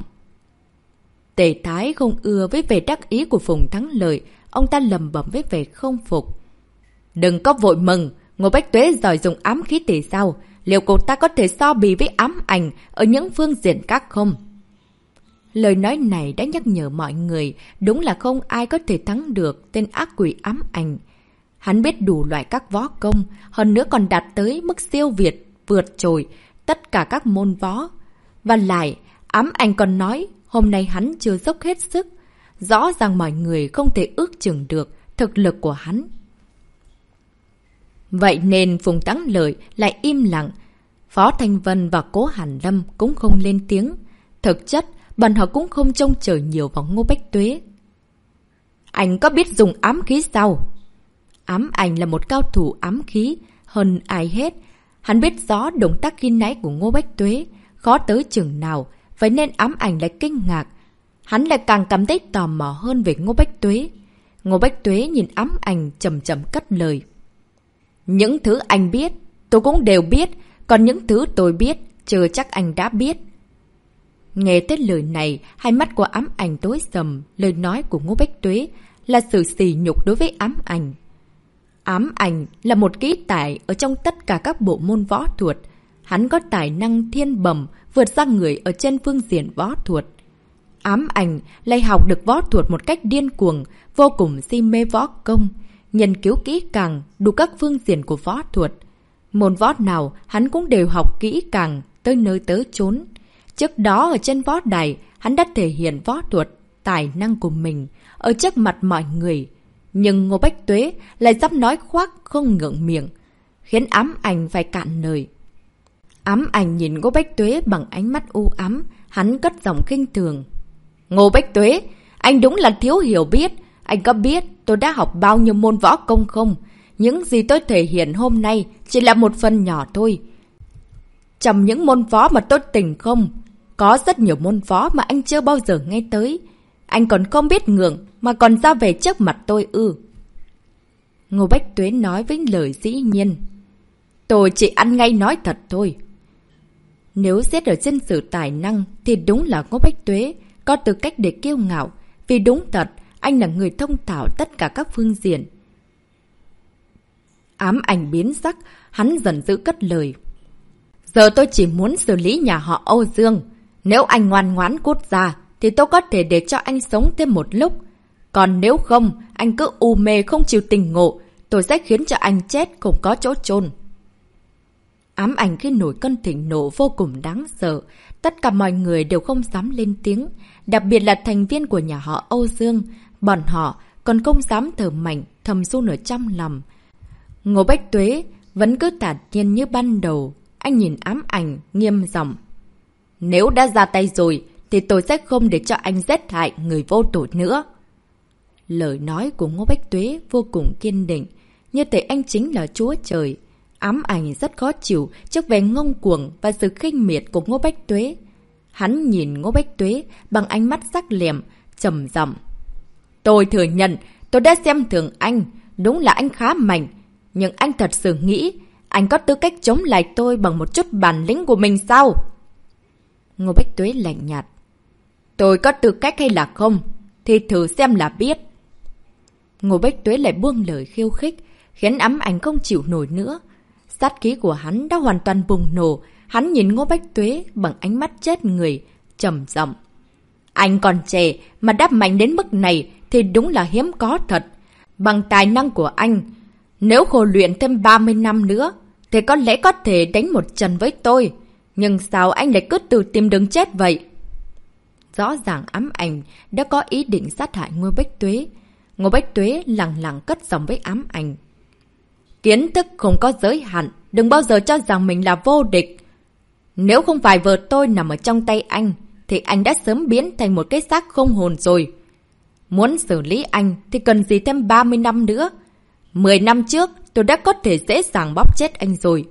S1: Tề Thái không ưa với vẻ đắc ý của Phùng Thắng Lợi. Ông ta lầm bẩm với vẻ không phục. Đừng có vội mừng. Ngô Bách Tuế giỏi dùng ám khí thì sao? Liệu cậu ta có thể so bì với ám ảnh ở những phương diện khác không? Lời nói này đã nhắc nhở mọi người. Đúng là không ai có thể thắng được tên ác quỷ ám ảnh. Hắn biết đủ loại các võ công. Hơn nữa còn đạt tới mức siêu việt, vượt trội tất cả các môn võ. Và lại, ám ảnh còn nói hôm nay hắn chưa dốc hết sức. Rõ ràng mọi người không thể ước chừng được thực lực của hắn. Vậy nên Phùng Thắng Lợi lại im lặng. Phó Thanh Vân và Cố Hàn Lâm cũng không lên tiếng. Thực chất, bọn họ cũng không trông chờ nhiều vào Ngô Bách Tuế. Anh có biết dùng ám khí sao? Ám ảnh là một cao thủ ám khí hơn ai hết. Hắn biết rõ động tác khi nãy của Ngô Bách Tuế khó tới chừng nào, vậy nên ám ảnh lại kinh ngạc. Hắn lại càng cảm thấy tò mò hơn về Ngô Bách Tuế. Ngô Bách Tuế nhìn ám ảnh chậm chậm cất lời. Những thứ anh biết, tôi cũng đều biết. Còn những thứ tôi biết, chưa chắc anh đã biết. Nghe tới lời này, hai mắt của ám ảnh tối sầm, lời nói của Ngô Bách Tuế là sự sỉ nhục đối với ám ảnh. Ám ảnh là một kỹ tài ở trong tất cả các bộ môn võ thuật. Hắn có tài năng thiên bẩm vượt ra người ở trên phương diện võ thuật. Ám ảnh lại học được võ thuật một cách điên cuồng, vô cùng si mê võ công, nghiên cứu kỹ càng đủ các phương diện của võ thuật. Môn võ nào hắn cũng đều học kỹ càng tới nơi tới chốn. Trước đó ở trên võ đài, hắn đã thể hiện võ thuật, tài năng của mình ở trước mặt mọi người. Nhưng Ngô Bách Tuế lại dám nói khoác không ngượng miệng, khiến ám ảnh phải cạn lời. Ám ảnh nhìn Ngô Bách Tuế bằng ánh mắt u ám, hắn cất giọng khinh thường. Ngô Bách Tuế, anh đúng là thiếu hiểu biết. Anh có biết tôi đã học bao nhiêu môn võ công không? Những gì tôi thể hiện hôm nay chỉ là một phần nhỏ thôi. Trong những môn võ mà tôi tỉnh không, có rất nhiều môn võ mà anh chưa bao giờ nghe tới. Anh còn không biết ngượng mà còn ra về trước mặt tôi ư? Ngô Bách Tuế nói với lời dĩ nhiên. Tôi chỉ ăn ngay nói thật thôi. Nếu xét ở trên sự tài năng thì đúng là Ngô Bách Tuế có tư cách để kiêu ngạo. Vì đúng thật, anh là người thông thạo tất cả các phương diện. Ám ảnh biến sắc, hắn giận dữ cất lời. Giờ tôi chỉ muốn xử lý nhà họ Âu Dương. Nếu anh ngoan ngoãn cút ra, thì tôi có thể để cho anh sống thêm một lúc. Còn nếu không, anh cứ u mê không chịu tình ngộ, tôi sẽ khiến cho anh chết không có chỗ chôn. Ám ảnh khi nổi cơn thịnh nộ vô cùng đáng sợ. Tất cả mọi người đều không dám lên tiếng. Đặc biệt là thành viên của nhà họ Âu Dương. Bọn họ còn không dám thở mạnh, thầm run ở trong lòng. Ngô Bách Tuế vẫn cứ thản nhiên như ban đầu. Anh nhìn ám ảnh, nghiêm giọng. Nếu đã ra tay rồi, thì tôi sẽ không để cho anh giết hại người vô tội nữa. Lời nói của Ngô Bách Tuế vô cùng kiên định. Như thể anh chính là Chúa Trời. Ám ảnh rất khó chịu trước vẻ ngông cuồng và sự khinh miệt của Ngô Bách Tuế. Hắn nhìn Ngô Bách Tuế bằng ánh mắt sắc lẹm, trầm giọng. Tôi thừa nhận, tôi đã xem thường anh. Đúng là anh khá mạnh. Nhưng anh thật sự nghĩ anh có tư cách chống lại tôi bằng một chút bản lĩnh của mình sao? Ngô Bách Tuế lạnh nhạt. Tôi có tư cách hay là không? Thì thử xem là biết. Ngô Bách Tuế lại buông lời khiêu khích, khiến ám ảnh không chịu nổi nữa. Sát khí của hắn đã hoàn toàn bùng nổ. Hắn nhìn Ngô Bách Tuế bằng ánh mắt chết người, trầm giọng. Anh còn trẻ mà đáp mạnh đến mức này thì đúng là hiếm có thật. Bằng tài năng của anh, nếu khổ luyện thêm ba mươi năm nữa, thì có lẽ có thể đánh một trận với tôi. Nhưng sao anh lại cứ tự tìm đường chết vậy? Rõ ràng ám ảnh đã có ý định sát hại Ngô Bách Tuế. Ngô Bách Tuế lặng lặng cất giọng với ám ảnh. Kiến thức không có giới hạn, đừng bao giờ cho rằng mình là vô địch. Nếu không phải vợ tôi nằm ở trong tay anh, thì anh đã sớm biến thành một cái xác không hồn rồi. Muốn xử lý anh thì cần gì thêm ba mươi năm nữa. Mười năm trước tôi đã có thể dễ dàng bóp chết anh rồi.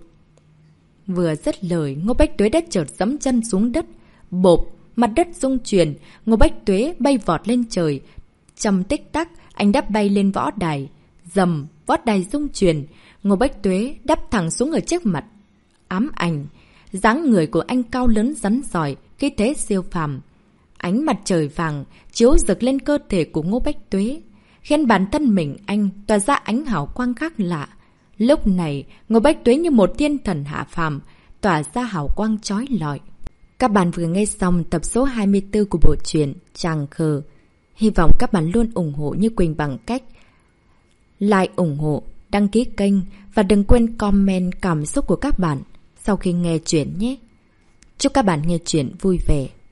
S1: Vừa dứt lời, Ngô Bách Tuế đã chợt giẫm chân xuống đất. Bộp, mặt đất rung chuyển, Ngô Bách Tuế bay vọt lên trời. Trong tích tắc, anh đã bay lên võ đài. Dầm, võ đài rung chuyển, Ngô Bách Tuế đáp thẳng xuống ở trước mặt ám ảnh. Dáng người của anh cao lớn rắn giỏi, khí thế siêu phàm. Ánh mặt trời vàng chiếu rực lên cơ thể của Ngô Bách Tuế, khiến bản thân mình anh tỏa ra ánh hào quang khác lạ. Lúc này, Ngô Bách Tuế như một thiên thần hạ phàm, tỏa ra hào quang chói lọi. Các bạn vừa nghe xong tập số hai mươi tư của bộ truyện Tràng Khờ. Hy vọng các bạn luôn ủng hộ Như Quỳnh bằng cách like, ủng hộ, đăng ký kênh và đừng quên comment cảm xúc của các bạn sau khi nghe chuyện nhé. Chúc các bạn nghe chuyện vui vẻ.